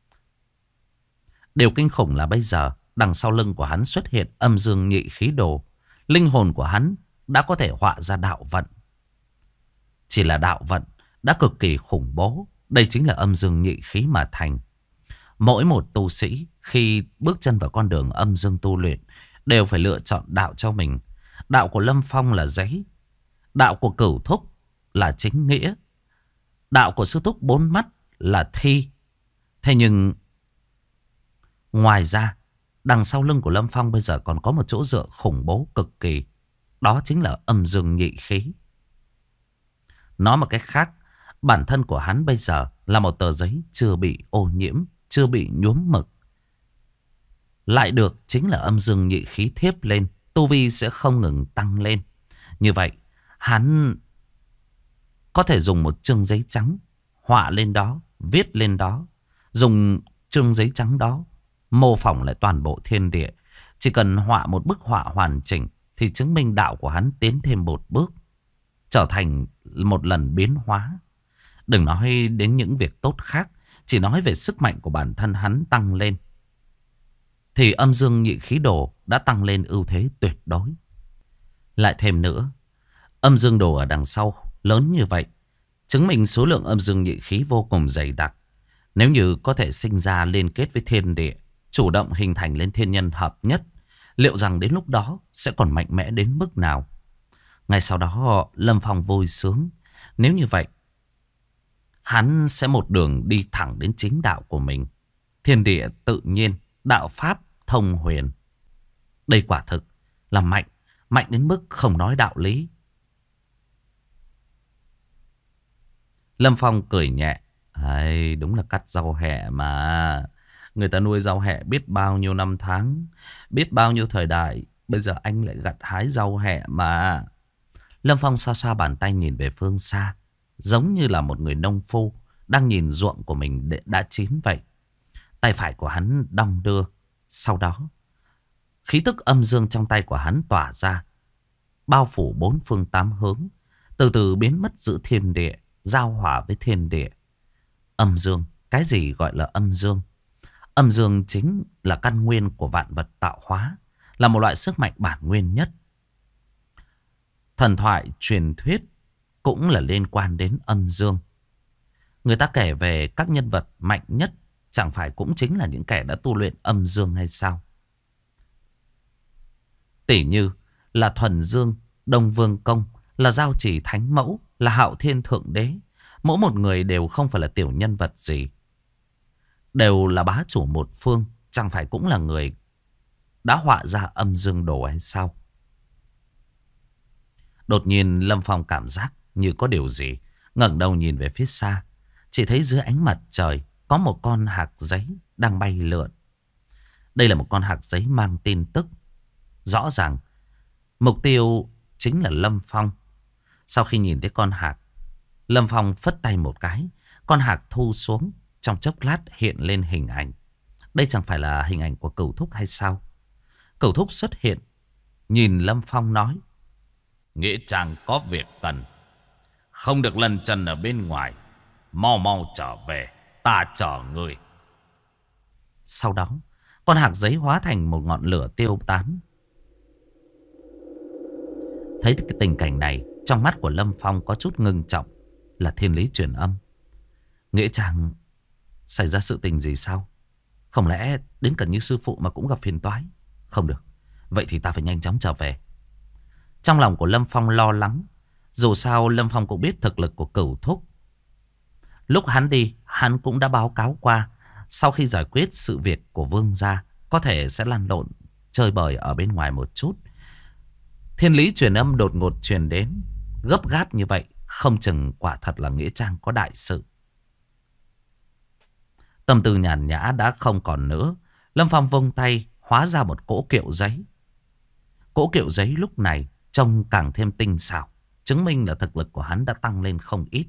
Điều kinh khủng là bây giờ đằng sau lưng của hắn xuất hiện âm dương nhị khí đồ. Linh hồn của hắn đã có thể họa ra đạo vận. Chỉ là đạo vận đã cực kỳ khủng bố. Đây chính là âm dương nhị khí mà thành. Mỗi một tu sĩ khi bước chân vào con đường âm dương tu luyện đều phải lựa chọn đạo cho mình. Đạo của Lâm Phong là giấy. Đạo của Cửu Thúc là chính nghĩa. Đạo của Sư Thúc Bốn Mắt là thi. Thế nhưng ngoài ra, đằng sau lưng của Lâm Phong bây giờ còn có một chỗ dựa khủng bố cực kỳ. Đó chính là âm dương nhị khí. Nói một cách khác, bản thân của hắn bây giờ là một tờ giấy chưa bị ô nhiễm, chưa bị nhuốm mực. Lại được chính là âm dương nhị khí thiếp lên, tu vi sẽ không ngừng tăng lên. Như vậy, hắn có thể dùng một chương giấy trắng họa lên đó, viết lên đó. Dùng chương giấy trắng đó mô phỏng lại toàn bộ thiên địa. Chỉ cần họa một bức họa hoàn chỉnh thì chứng minh đạo của hắn tiến thêm một bước, trở thành một lần biến hóa. Đừng nói đến những việc tốt khác, chỉ nói về sức mạnh của bản thân hắn tăng lên thì âm dương nhị khí đồ đã tăng lên ưu thế tuyệt đối. Lại thêm nữa, âm dương đồ ở đằng sau lớn như vậy, chứng minh số lượng âm dương nhị khí vô cùng dày đặc. Nếu như có thể sinh ra liên kết với thiên địa, chủ động hình thành lên thiên nhân hợp nhất, liệu rằng đến lúc đó sẽ còn mạnh mẽ đến mức nào? Ngay sau đó Lâm Phong vui sướng. Nếu như vậy, hắn sẽ một đường đi thẳng đến chính đạo của mình. Thiên địa tự nhiên, đạo pháp thông huyền. Đây quả thực là mạnh. Mạnh đến mức không nói đạo lý. Lâm Phong cười nhẹ. Hay, đúng là cắt rau hẹ mà. Người ta nuôi rau hẹ biết bao nhiêu năm tháng, biết bao nhiêu thời đại. Bây giờ anh lại gặt hái rau hẹ mà. Lâm Phong xoa xoa bàn tay nhìn về phương xa, giống như là một người nông phu đang nhìn ruộng của mình đã chín vậy. Tay phải của hắn đong đưa. Sau đó khí tức âm dương trong tay của hắn tỏa ra, bao phủ bốn phương tám hướng, từ từ biến mất giữa thiên địa, giao hòa với thiên địa. Âm dương, cái gì gọi là âm dương? Âm dương chính là căn nguyên của vạn vật tạo hóa, là một loại sức mạnh bản nguyên nhất. Thần thoại truyền thuyết cũng là liên quan đến âm dương. Người ta kể về các nhân vật mạnh nhất, chẳng phải cũng chính là những kẻ đã tu luyện âm dương hay sao? Tỷ như là Thuần Dương, Đông Vương Công, là Giao Chỉ Thánh Mẫu, là Hạo Thiên Thượng Đế. Mỗi một người đều không phải là tiểu nhân vật gì, đều là bá chủ một phương, chẳng phải cũng là người đã họa ra âm dương đồ hay sao? Đột nhiên Lâm Phong cảm giác như có điều gì, ngẩng đầu nhìn về phía xa, chỉ thấy dưới ánh mặt trời có một con hạc giấy đang bay lượn. Đây là một con hạc giấy mang tin tức. Rõ ràng mục tiêu chính là Lâm Phong. Sau khi nhìn thấy con hạc, Lâm Phong phất tay một cái, con hạc thu xuống, trong chốc lát hiện lên hình ảnh. Đây chẳng phải là hình ảnh của Cửu Thúc hay sao? Cửu Thúc xuất hiện, nhìn Lâm Phong nói: Nghĩa Trang có việc cần, không được lân chân ở bên ngoài, mau mau trở về, ta chờ người. Sau đó con hạc giấy hóa thành một ngọn lửa tiêu tán. Thấy cái tình cảnh này, trong mắt của Lâm Phong có chút ngưng trọng. Là thiên lý truyền âm. Nghĩa Trang xảy ra sự tình gì sao? Không lẽ đến cả như sư phụ mà cũng gặp phiền toái? Không được, vậy thì ta phải nhanh chóng trở về. Trong lòng của Lâm Phong lo lắng. Dù sao Lâm Phong cũng biết thực lực của Cửu Thúc. Lúc hắn đi, hắn cũng đã báo cáo qua, sau khi giải quyết sự việc của Vương gia, có thể sẽ lăn lộn chơi bời ở bên ngoài một chút. Thiên lý truyền âm đột ngột truyền đến, gấp gáp như vậy, không chừng quả thật là Nghĩa Trang có đại sự. Tâm tư nhàn nhã đã không còn nữa. Lâm Phong vung tay hóa ra một cỗ kiệu giấy. Cỗ kiệu giấy lúc này trông càng thêm tinh xảo, chứng minh là thực lực của hắn đã tăng lên không ít.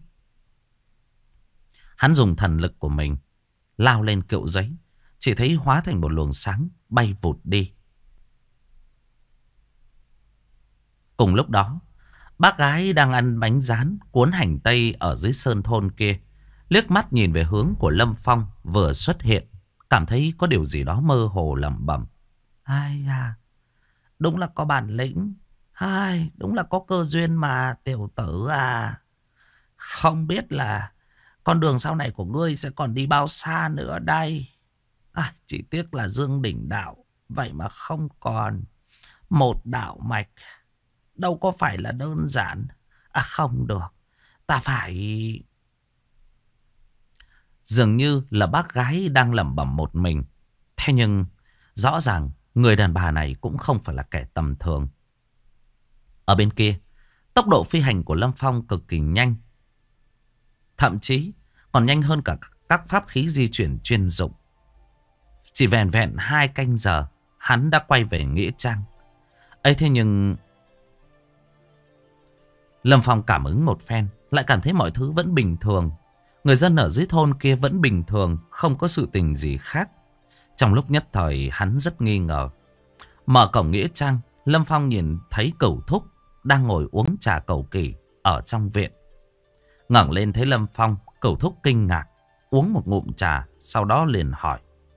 Hắn dùng thần lực của mình lao lên kiệu giấy, chỉ thấy hóa thành một luồng sáng bay vụt đi. Cùng lúc đó, bác gái đang ăn bánh rán cuốn hành tây ở dưới sơn thôn kia, liếc mắt nhìn về hướng của Lâm Phong vừa xuất hiện, cảm thấy có điều gì đó mơ hồ lẩm bẩm. Ai à, đúng là có bản lĩnh. Ai, đúng là có cơ duyên mà tiểu tử à. Không biết là con đường sau này của ngươi sẽ còn đi bao xa nữa đây. À, chỉ tiếc là Dương Đỉnh Đạo, vậy mà không còn một đạo mạch. Đâu có phải là đơn giản. À không được, ta phải... Dường như là bác gái đang lẩm bẩm một mình. Thế nhưng rõ ràng người đàn bà này cũng không phải là kẻ tầm thường. Ở bên kia, tốc độ phi hành của Lâm Phong cực kỳ nhanh. Thậm chí còn nhanh hơn cả các pháp khí di chuyển chuyên dụng. Chỉ vẹn vẹn 2 canh giờ, hắn đã quay về Nghĩa Trang. Ấy thế nhưng Lâm Phong cảm ứng một phen, lại cảm thấy mọi thứ vẫn bình thường. Người dân ở dưới thôn kia vẫn bình thường, không có sự tình gì khác. Trong lúc nhất thời hắn rất nghi ngờ. Mở cổng Nghĩa Trang, Lâm Phong nhìn thấy Cửu Thúc đang ngồi uống trà cầu kỳ ở trong viện. Ngẩng lên thấy Lâm Phong, Cửu Thúc kinh ngạc, uống một ngụm trà, sau đó liền hỏi.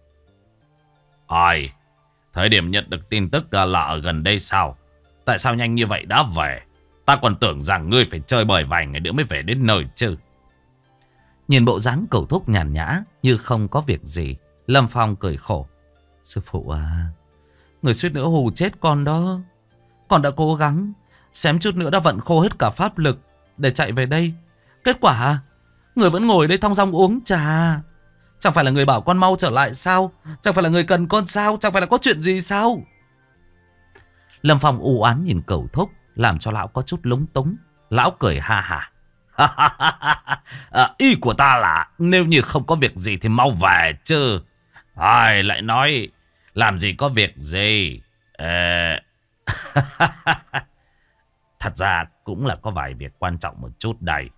Ai? Thời điểm nhận được tin tức là ở gần đây sao? Tại sao nhanh như vậy đã về? Ta còn tưởng rằng ngươi phải chơi bời vài ngày nữa mới về đến nơi chứ. Nhìn bộ dáng Cửu Thúc nhàn nhã như không có việc gì, Lâm Phong cười khổ. Sư phụ à, người suýt nữa hù chết con đó. Con đã cố gắng, xém chút nữa đã vận khô hết cả pháp lực để chạy về đây. Kết quả người vẫn ngồi đây thong dong uống trà. Chẳng phải là người bảo con mau trở lại sao? Chẳng phải là người cần con sao? Chẳng phải là có chuyện gì sao? Lâm Phong u oán nhìn Cửu Thúc, làm cho lão có chút lúng túng. Lão cười ha hả. Ý của ta là nếu như không có việc gì thì mau về chứ. Ai lại nói làm gì có việc gì. Thật ra cũng là có vài việc quan trọng một chút đây.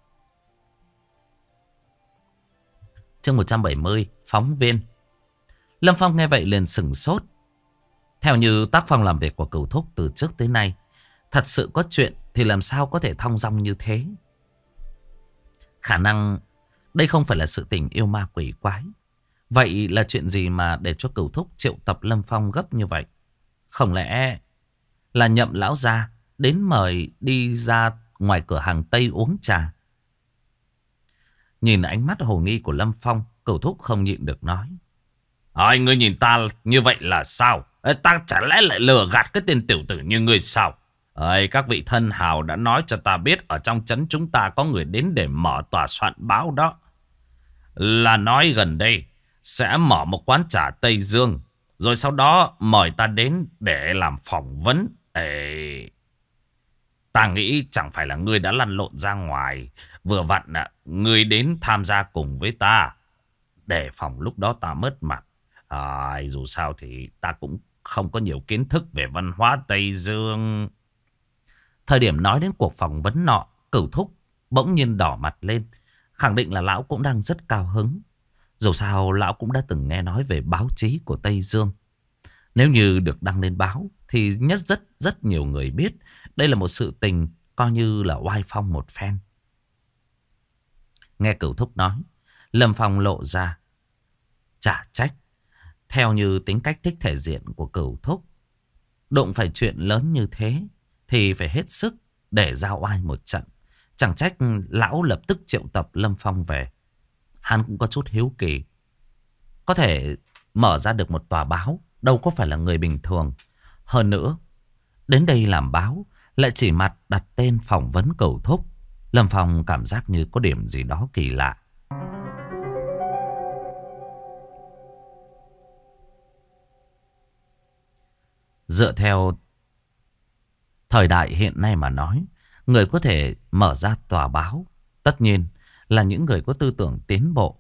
Chương 170, phóng viên. Lâm Phong nghe vậy liền sửng sốt. Theo như tác phong làm việc của Cửu Thúc từ trước tới nay, thật sự có chuyện thì làm sao có thể thong dong như thế. Khả năng đây không phải là sự tình yêu ma quỷ quái. Vậy là chuyện gì mà để cho Cửu Thúc triệu tập Lâm Phong gấp như vậy? Không lẽ là Nhậm lão gia đến mời đi ra ngoài cửa hàng Tây uống trà? Nhìn ánh mắt hồ nghi của Lâm Phong, Cửu Thúc không nhịn được nói. Ngươi nhìn ta như vậy là sao? Ta chả lẽ lại lừa gạt cái tên tiểu tử như ngươi sao? Các vị thân hào đã nói cho ta biết ở trong trấn chúng ta có người đến để mở tòa soạn báo đó. Là nói gần đây sẽ mở một quán trà Tây Dương. Rồi sau đó mời ta đến để làm phỏng vấn. Ta nghĩ chẳng phải là ngươi đã lăn lộn ra ngoài. Vừa vặn ngươi đến tham gia cùng với ta. Để phòng lúc đó ta mất mặt. Dù sao thì ta cũng không có nhiều kiến thức về văn hóa Tây Dương. Thời điểm nói đến cuộc phỏng vấn nọ, Cửu Thúc bỗng nhiên đỏ mặt lên. Khẳng định là lão cũng đang rất cao hứng. Dù sao lão cũng đã từng nghe nói về báo chí của Tây Dương. Nếu như được đăng lên báo thì rất nhiều người biết. Đây là một sự tình coi như là oai phong một phen. Nghe Cửu Thúc nói, Lâm Phong lộ ra chả trách. Theo như tính cách thích thể diện của Cửu Thúc, đụng phải chuyện lớn như thế thì phải hết sức để giao oai một trận. Chẳng trách lão lập tức triệu tập Lâm Phong về. Hắn cũng có chút hiếu kỳ. Có thể mở ra được một tòa báo, đâu có phải là người bình thường. Hơn nữa, đến đây làm báo lại chỉ mặt đặt tên phỏng vấn Cửu Thúc. Lâm Phong cảm giác như có điểm gì đó kỳ lạ. Dựa theo thời đại hiện nay mà nói, người có thể mở ra tòa báo tất nhiên là những người có tư tưởng tiến bộ.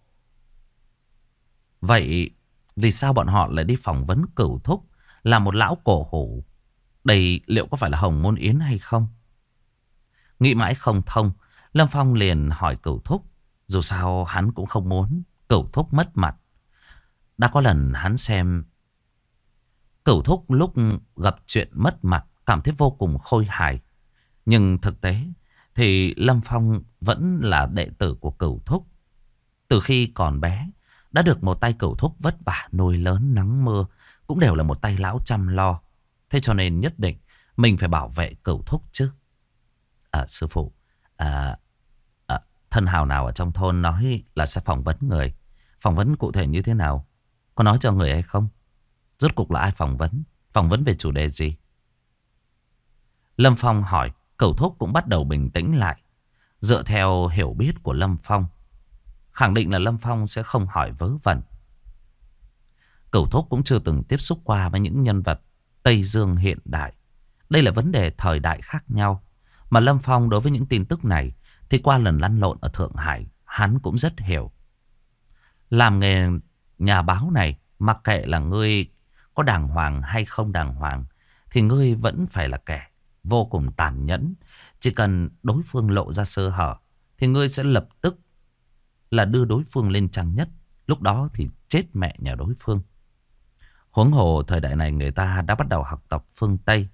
Vậy vì sao bọn họ lại đi phỏng vấn Cửu Thúc là một lão cổ hủ? Đây liệu có phải là Hồng Môn Yến hay không? Nghĩ mãi không thông, Lâm Phong liền hỏi Cửu Thúc. Dù sao hắn cũng không muốn Cửu Thúc mất mặt. Đã có lần hắn xem Cửu Thúc lúc gặp chuyện mất mặt cảm thấy vô cùng khôi hài. Nhưng thực tế thì Lâm Phong vẫn là đệ tử của Cửu Thúc. Từ khi còn bé đã được một tay Cửu Thúc vất vả nuôi lớn nắng mưa, cũng đều là một tay lão chăm lo. Thế cho nên nhất định mình phải bảo vệ Cửu Thúc chứ. Sư phụ, thân hào nào ở trong thôn nói là sẽ phỏng vấn người. Phỏng vấn cụ thể như thế nào? Có nói cho người hay không? Rốt cuộc là ai phỏng vấn? Phỏng vấn về chủ đề gì? Lâm Phong hỏi. Cửu Thúc cũng bắt đầu bình tĩnh lại. Dựa theo hiểu biết của Lâm Phong, khẳng định là Lâm Phong sẽ không hỏi vớ vẩn. Cửu Thúc cũng chưa từng tiếp xúc qua với những nhân vật Tây Dương hiện đại. Đây là vấn đề thời đại khác nhau. Mà Lâm Phong đối với những tin tức này thì qua lần lăn lộn ở Thượng Hải, hắn cũng rất hiểu. Làm nghề nhà báo này, mặc kệ là ngươi có đàng hoàng hay không đàng hoàng, thì ngươi vẫn phải là kẻ vô cùng tàn nhẫn. Chỉ cần đối phương lộ ra sơ hở thì ngươi sẽ lập tức là đưa đối phương lên trang nhất. Lúc đó thì chết mẹ nhà đối phương. Huống hồ thời đại này người ta đã bắt đầu học tập phương Tây,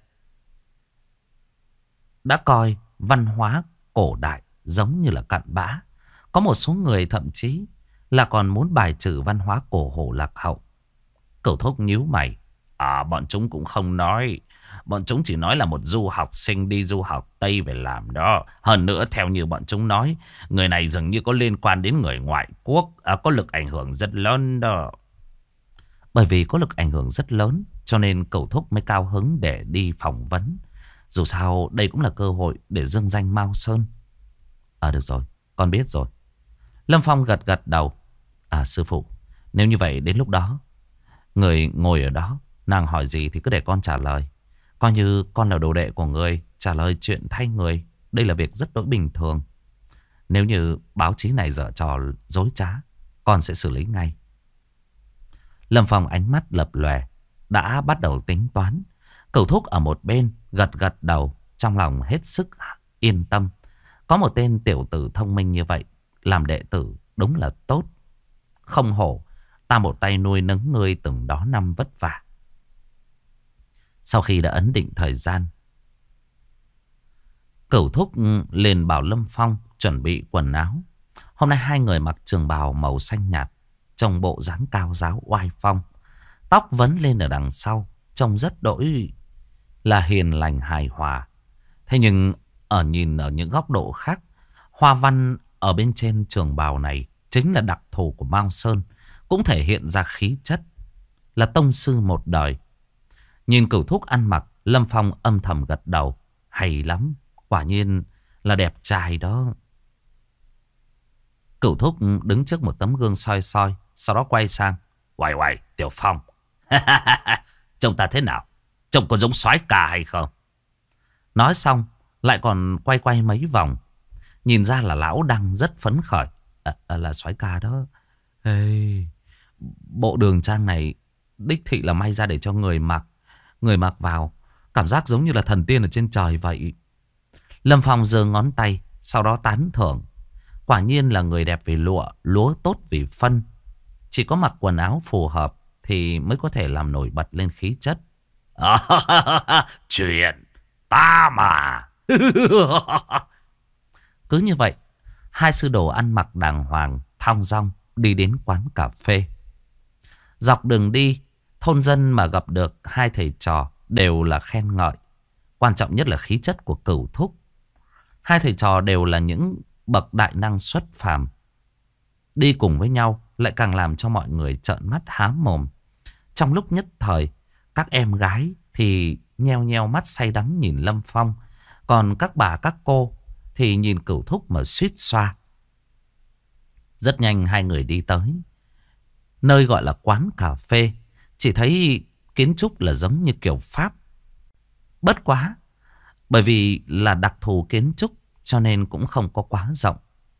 đã coi văn hóa cổ đại giống như là cặn bã. Có một số người thậm chí là còn muốn bài trừ văn hóa cổ hủ lạc hậu. Cửu Thúc nhíu mày. Bọn chúng cũng không nói. Bọn chúng chỉ nói là một du học sinh đi du học Tây về làm đó. Hơn nữa theo như bọn chúng nói, người này dường như có liên quan đến người ngoại quốc, có lực ảnh hưởng rất lớn đó. Bởi vì có lực ảnh hưởng rất lớn cho nên Cửu Thúc mới cao hứng để đi phỏng vấn. Dù sao đây cũng là cơ hội để dương danh Mao Sơn. Được rồi, con biết rồi. Lâm Phong gật gật đầu. Sư phụ, nếu như vậy đến lúc đó người ngồi ở đó, nàng hỏi gì thì cứ để con trả lời. Coi như con là đồ đệ của người, trả lời chuyện thay người. Đây là việc rất đỗi bình thường. Nếu như báo chí này giở trò dối trá, con sẽ xử lý ngay. Lâm Phong ánh mắt lập lòe, đã bắt đầu tính toán. Cửu Thúc ở một bên gật gật đầu, trong lòng hết sức yên tâm. Có một tên tiểu tử thông minh như vậy làm đệ tử đúng là tốt. Không hổ ta một tay nuôi nấng ngươi từng đó năm vất vả. Sau khi đã ấn định thời gian, Cửu Thúc liền bảo Lâm Phong chuẩn bị quần áo. Hôm nay hai người mặc trường bào màu xanh nhạt, trông bộ dáng cao giáo oai phong. Tóc vấn lên ở đằng sau, trông rất đỗi là hiền lành hài hòa. Thế nhưng nhìn ở những góc độ khác, hoa văn ở bên trên trường bào này chính là đặc thù của Mao Sơn, cũng thể hiện ra khí chất là tông sư một đời. Nhìn Cửu Thúc ăn mặc, Lâm Phong âm thầm gật đầu. Hay lắm, quả nhiên là đẹp trai đó. Cửu Thúc đứng trước một tấm gương soi soi, sau đó quay sang. Uầy uầy, Tiểu Phong, trông ta thế nào? Trông có giống soái ca hay không? Nói xong lại còn quay quay mấy vòng. Nhìn ra là lão đang rất phấn khởi. Là soái ca đó. Ê, bộ đường trang này đích thị là may ra để cho người mặc. Người mặc vào cảm giác giống như là thần tiên ở trên trời vậy. Lâm Phong giơ ngón tay, sau đó tán thưởng. Quả nhiên là người đẹp vì lụa, lúa tốt vì phân. Chỉ có mặc quần áo phù hợp thì mới có thể làm nổi bật lên khí chất. Chuyện ta mà. Cứ như vậy, hai sư đồ ăn mặc đàng hoàng, thong dong đi đến quán cà phê. Dọc đường đi, thôn dân mà gặp được hai thầy trò đều là khen ngợi. Quan trọng nhất là khí chất của Cửu Thúc. Hai thầy trò đều là những bậc đại năng xuất phàm. Đi cùng với nhau lại càng làm cho mọi người trợn mắt há mồm. Trong lúc nhất thời, các em gái thì nheo nheo mắt say đắm nhìn Lâm Phong. Còn các bà các cô thì nhìn Cửu Thúc mà suýt xoa. Rất nhanh hai người đi tới nơi gọi là quán cà phê. Chỉ thấy kiến trúc là giống như kiểu Pháp. Bất quá, bởi vì là đặc thù kiến trúc cho nên cũng không có quá rộng.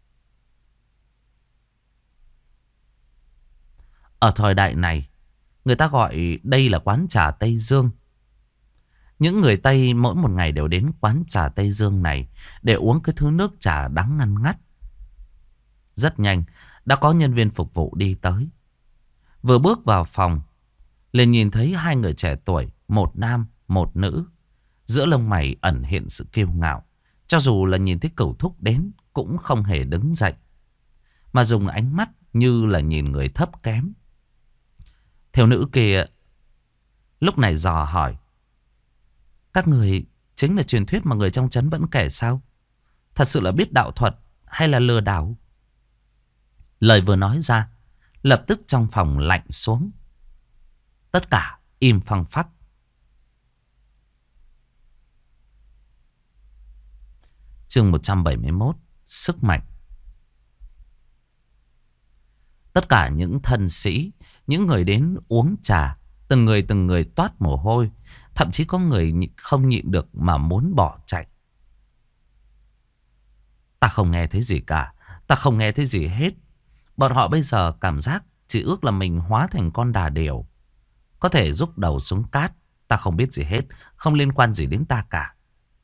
Ở thời đại này, người ta gọi đây là quán trà Tây Dương. Những người Tây mỗi một ngày đều đến quán trà Tây Dương này để uống cái thứ nước trà đắng ngăn ngắt. Rất nhanh, đã có nhân viên phục vụ đi tới. Vừa bước vào phòng, liền nhìn thấy hai người trẻ tuổi, một nam, một nữ. Giữa lông mày ẩn hiện sự kiêu ngạo. Cho dù là nhìn thấy Cửu Thúc đến, cũng không hề đứng dậy, mà dùng ánh mắt như là nhìn người thấp kém. Thiếu nữ kia lúc này dò hỏi. Các người chính là truyền thuyết mà người trong trấn vẫn kể sao? Thật sự là biết đạo thuật hay là lừa đảo? Lời vừa nói ra, lập tức trong phòng lạnh xuống. Tất cả im phăng phắc. Chương 171. Sức mạnh. Tất cả những thân sĩ, những người đến uống trà, từng người toát mồ hôi. Thậm chí có người không nhịn được mà muốn bỏ chạy. Ta không nghe thấy gì cả. Ta không nghe thấy gì hết. Bọn họ bây giờ cảm giác chỉ ước là mình hóa thành con đà điểu, có thể rúc đầu xuống cát. Ta không biết gì hết, không liên quan gì đến ta cả.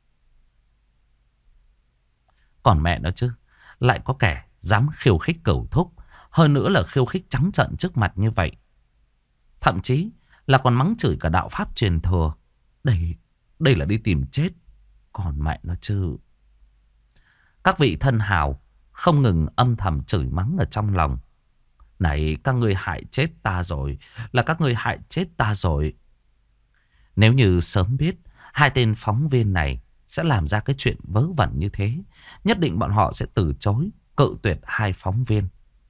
Còn mẹ nó chứ, lại có kẻ dám khiêu khích Cửu Thúc. Hơn nữa là khiêu khích trắng trợn trước mặt như vậy. Thậm chí là còn mắng chửi cả đạo pháp truyền thừa. Đây là đi tìm chết. Còn mẹ nó chứ. Các vị thân hào không ngừng âm thầm chửi mắng ở trong lòng. Này, các ngươi hại chết ta rồi. Là các ngươi hại chết ta rồi. Nếu như sớm biết hai tên phóng viên này sẽ làm ra cái chuyện vớ vẩn như thế, nhất định bọn họ sẽ từ chối, cự tuyệt hai phóng viên.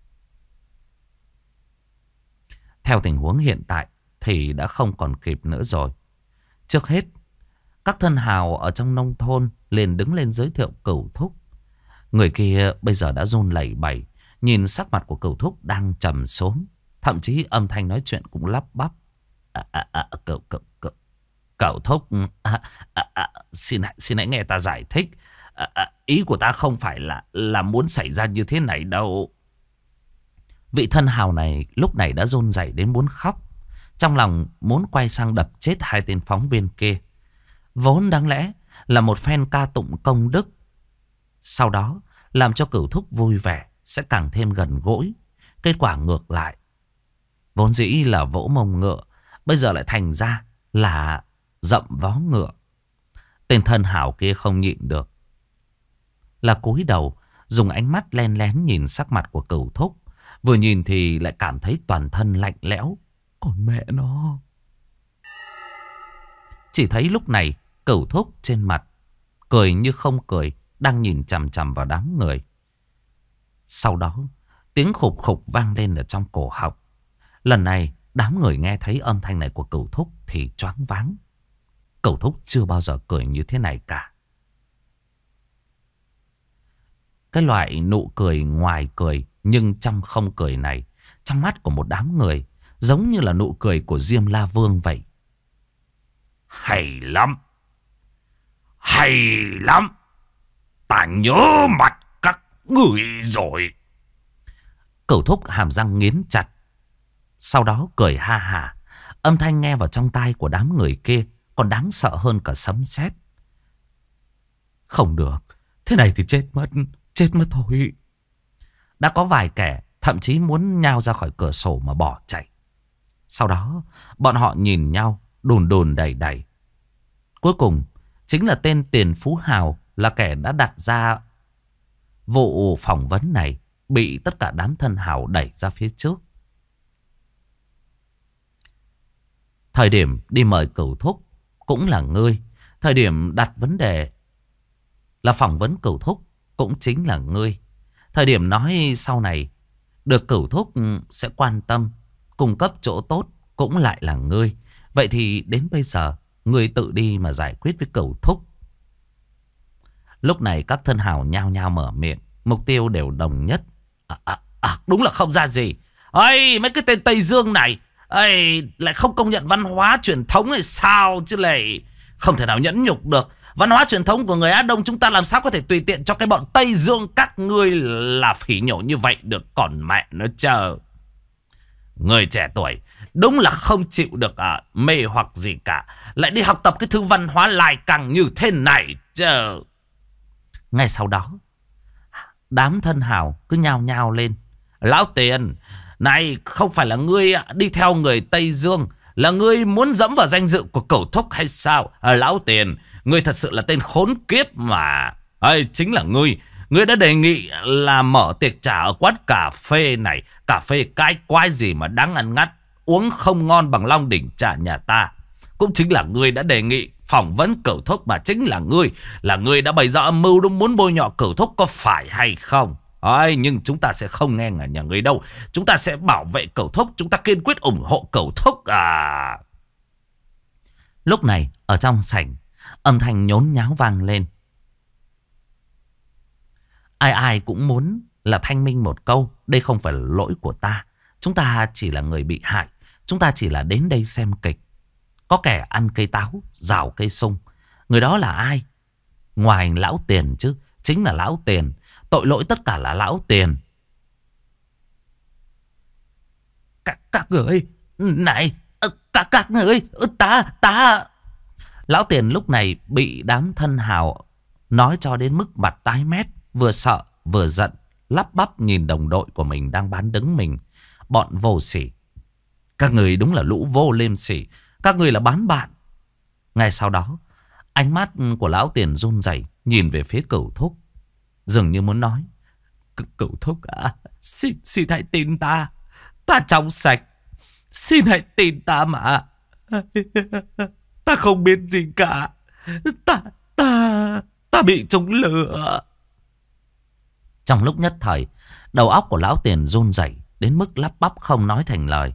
Theo tình huống hiện tại thì đã không còn kịp nữa rồi. Trước hết, các thân hào ở trong nông thôn liền đứng lên giới thiệu Cửu Thúc. Người kia bây giờ đã run lẩy bẩy, nhìn sắc mặt của Cửu Thúc đang trầm xuống. Thậm chí âm thanh nói chuyện cũng lắp bắp. Cửu. Cậu Thúc, xin hãy nghe ta giải thích. Ý của ta không phải là muốn xảy ra như thế này đâu. Vị thân hào này lúc này đã run rẩy đến muốn khóc. Trong lòng muốn quay sang đập chết hai tên phóng viên kia. Vốn đáng lẽ là một phen ca tụng công đức, sau đó làm cho Cửu Thúc vui vẻ, sẽ càng thêm gần gũi. Kết quả ngược lại. Vốn dĩ là vỗ mông ngựa, bây giờ lại thành ra là dậm vó ngựa. Tên thân hào kia không nhịn được, là cúi đầu dùng ánh mắt len lén nhìn sắc mặt của Cửu Thúc. Vừa nhìn thì lại cảm thấy toàn thân lạnh lẽo. Còn mẹ nó. Chỉ thấy lúc này Cửu Thúc trên mặt cười như không cười, đang nhìn chằm chằm vào đám người. Sau đó tiếng khục khục vang lên ở trong cổ họng. Lần này đám người nghe thấy âm thanh này của Cửu Thúc thì choáng váng. Cửu Thúc chưa bao giờ cười như thế này cả. Cái loại nụ cười ngoài cười nhưng trong không cười này, trong mắt của một đám người giống như là nụ cười của Diêm La Vương vậy. Hay lắm. Hay lắm. Ta nhớ mặt các người rồi. Cửu Thúc hàm răng nghiến chặt, sau đó cười ha hả. Âm thanh nghe vào trong tai của đám người kia còn đáng sợ hơn cả sấm sét. Không được, thế này thì chết mất thôi. Đã có vài kẻ thậm chí muốn nhao ra khỏi cửa sổ mà bỏ chạy. Sau đó bọn họ nhìn nhau đùn đùn đẩy đẩy. Cuối cùng chính là tên Tiền Phú Hào, là kẻ đã đặt ra vụ phỏng vấn này, bị tất cả đám thân hào đẩy ra phía trước. Thời điểm đi mời Cửu Thúc cũng là ngươi. Thời điểm đặt vấn đề là phỏng vấn Cửu Thúc cũng chính là ngươi. Thời điểm nói sau này được Cửu Thúc sẽ quan tâm, cung cấp chỗ tốt cũng lại là ngươi. Vậy thì đến bây giờ ngươi tự đi mà giải quyết với Cửu Thúc. Lúc này các thân hào nhao nhao mở miệng, mục tiêu đều đồng nhất. Đúng là không ra gì. Ây, mấy cái tên Tây Dương này lại không công nhận văn hóa truyền thống hay sao chứ, lại không thể nào nhẫn nhục được. Văn hóa truyền thống của người Á Đông chúng ta làm sao có thể tùy tiện cho cái bọn Tây Dương các ngươi là phỉ nhổ như vậy được. Còn mẹ nó chờ. Người trẻ tuổi đúng là không chịu được mê hoặc gì cả, lại đi học tập cái thứ văn hóa lai căng như thế này chờ. Ngay sau đó đám thân hào cứ nhao nhao lên. Lão Tiền, này không phải là ngươi đi theo người Tây Dương, là ngươi muốn dẫm vào danh dự của Cửu Thúc hay sao? Lão Tiền, ngươi thật sự là tên khốn kiếp mà. Chính là ngươi đã đề nghị là mở tiệc trà ở quán cà phê này. Cà phê cái quái gì mà đáng ăn ngắt, uống không ngon bằng Long Đỉnh trà nhà ta. Cũng chính là ngươi đã đề nghị phỏng vấn Cửu Thúc, mà chính là ngươi đã bày ra âm mưu đúng muốn bôi nhọ Cửu Thúc, có phải hay không? Nhưng chúng ta sẽ không nghe ở nhà ngươi đâu. Chúng ta sẽ bảo vệ Cửu Thúc, chúng ta kiên quyết ủng hộ Cửu Thúc à. Lúc này ở trong sảnh, âm thanh nhốn nháo vang lên. Ai ai cũng muốn là thanh minh một câu, đây không phải là lỗi của ta. Chúng ta chỉ là người bị hại. Chúng ta chỉ là đến đây xem kịch. Có kẻ ăn cây táo, rào cây sung. Người đó là ai? Ngoài lão Tiền chứ. Chính là lão Tiền. Tội lỗi tất cả là lão Tiền. Các người này, các người, ta. Lão Tiền lúc này bị đám thân hào nói cho đến mức mặt tái mét, vừa sợ vừa giận, lắp bắp nhìn đồng đội của mình đang bán đứng mình. Bọn vô sỉ. Các người đúng là lũ vô liêm sỉ. Các người là bán bạn. Ngay sau đó, ánh mắt của lão Tiền run rẩy nhìn về phía Cửu Thúc, dường như muốn nói: Cửu Thúc à, xin hãy tin ta. Ta trong sạch. Xin hãy tin ta mà. Ta không biết gì cả. Ta bị trúng lửa. Trong lúc nhất thời, đầu óc của lão Tiền run rẩy đến mức lắp bắp không nói thành lời.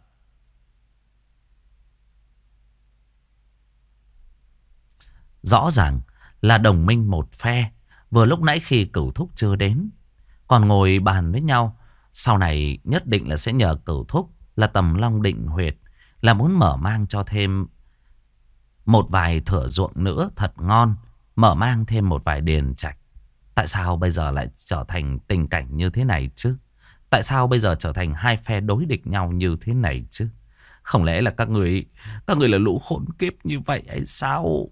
Rõ ràng là đồng minh một phe. Vừa lúc nãy khi Cửu Thúc chưa đến, còn ngồi bàn với nhau, sau này nhất định là sẽ nhờ Cửu Thúc là tầm Long Định Huyệt, là muốn mở mang cho thêm Một vài thửa ruộng nữa thật ngon, mở mang thêm một vài điền trạch. Tại sao bây giờ lại trở thành tình cảnh như thế này chứ? Tại sao bây giờ trở thành hai phe đối địch nhau như thế này chứ? Không lẽ là các người là lũ khốn kiếp như vậy hay sao?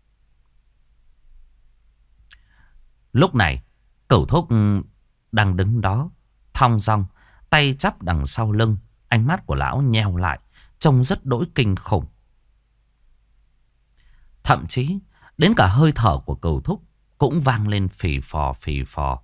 Lúc này, Cửu Thúc đang đứng đó, thong dong, tay chắp đằng sau lưng. Ánh mắt của lão nheo lại, trông rất đỗi kinh khủng. Thậm chí, đến cả hơi thở của Cửu Thúc cũng vang lên phì phò phì phò.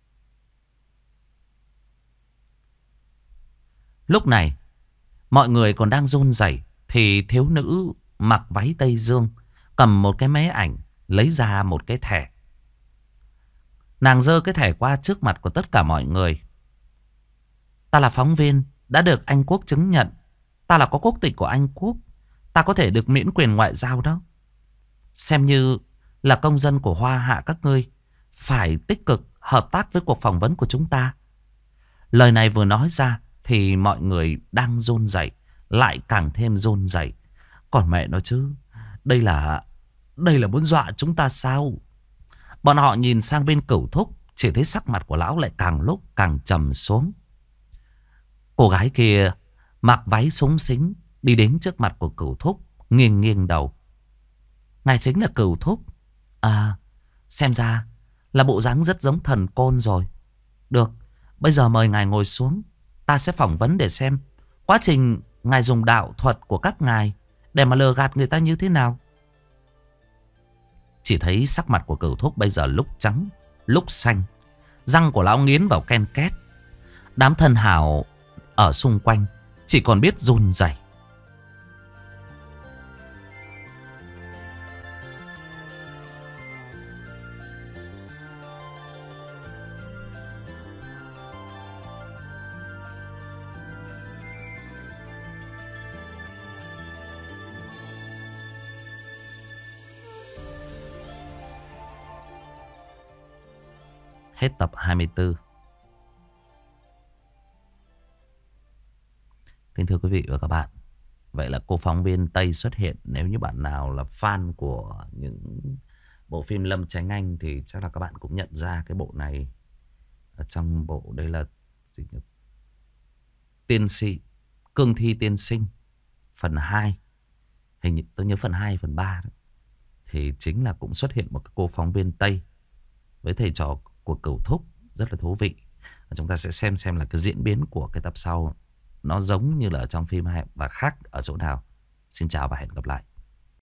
Lúc này, mọi người còn đang run rẩy thì thiếu nữ mặc váy Tây Dương cầm một cái máy ảnh, lấy ra một cái thẻ. Nàng giơ cái thẻ qua trước mặt của tất cả mọi người. Ta là phóng viên, đã được Anh Quốc chứng nhận. Ta là có quốc tịch của Anh Quốc. Ta có thể được miễn quyền ngoại giao đó. Xem như là công dân của Hoa Hạ các ngươi, phải tích cực hợp tác với cuộc phỏng vấn của chúng ta. Lời này vừa nói ra thì mọi người đang run rẩy lại càng thêm run rẩy. Còn mẹ nó chứ, đây là muốn dọa chúng ta sao? Bọn họ nhìn sang bên Cửu Thúc, chỉ thấy sắc mặt của lão lại càng lúc càng trầm xuống. Cô gái kia mặc váy xúng xính đi đến trước mặt của Cửu Thúc, nghiêng nghiêng đầu. Ngài chính là Cửu Thúc. À, xem ra là bộ dáng rất giống thần côn rồi. Được, bây giờ mời ngài ngồi xuống. Ta sẽ phỏng vấn để xem quá trình ngài dùng đạo thuật của các ngài để mà lừa gạt người ta như thế nào. Chỉ thấy sắc mặt của Cửu Thúc bây giờ lúc trắng, lúc xanh. Răng của lão nghiến vào ken két. Đám thân hào ở xung quanh chỉ còn biết run rẩy. Hết tập 24. Kính thưa quý vị và các bạn, vậy là cô phóng viên Tây xuất hiện. Nếu như bạn nào là fan của những bộ phim Lâm Chánh Anh thì chắc là các bạn cũng nhận ra cái bộ này. Ở trong bộ đây là gì nhỉ? Tiên sĩ, Cương Thi Tiên Sinh phần 2. Hình như tôi nhớ phần 2, phần 3 đó. Thì chính là cũng xuất hiện một cái cô phóng viên Tây với thầy trò của Cửu Thúc, rất là thú vị. Chúng ta sẽ xem là cái diễn biến của cái tập sau nó giống như là ở trong phim hay và khác ở chỗ nào. Xin chào và hẹn gặp lại.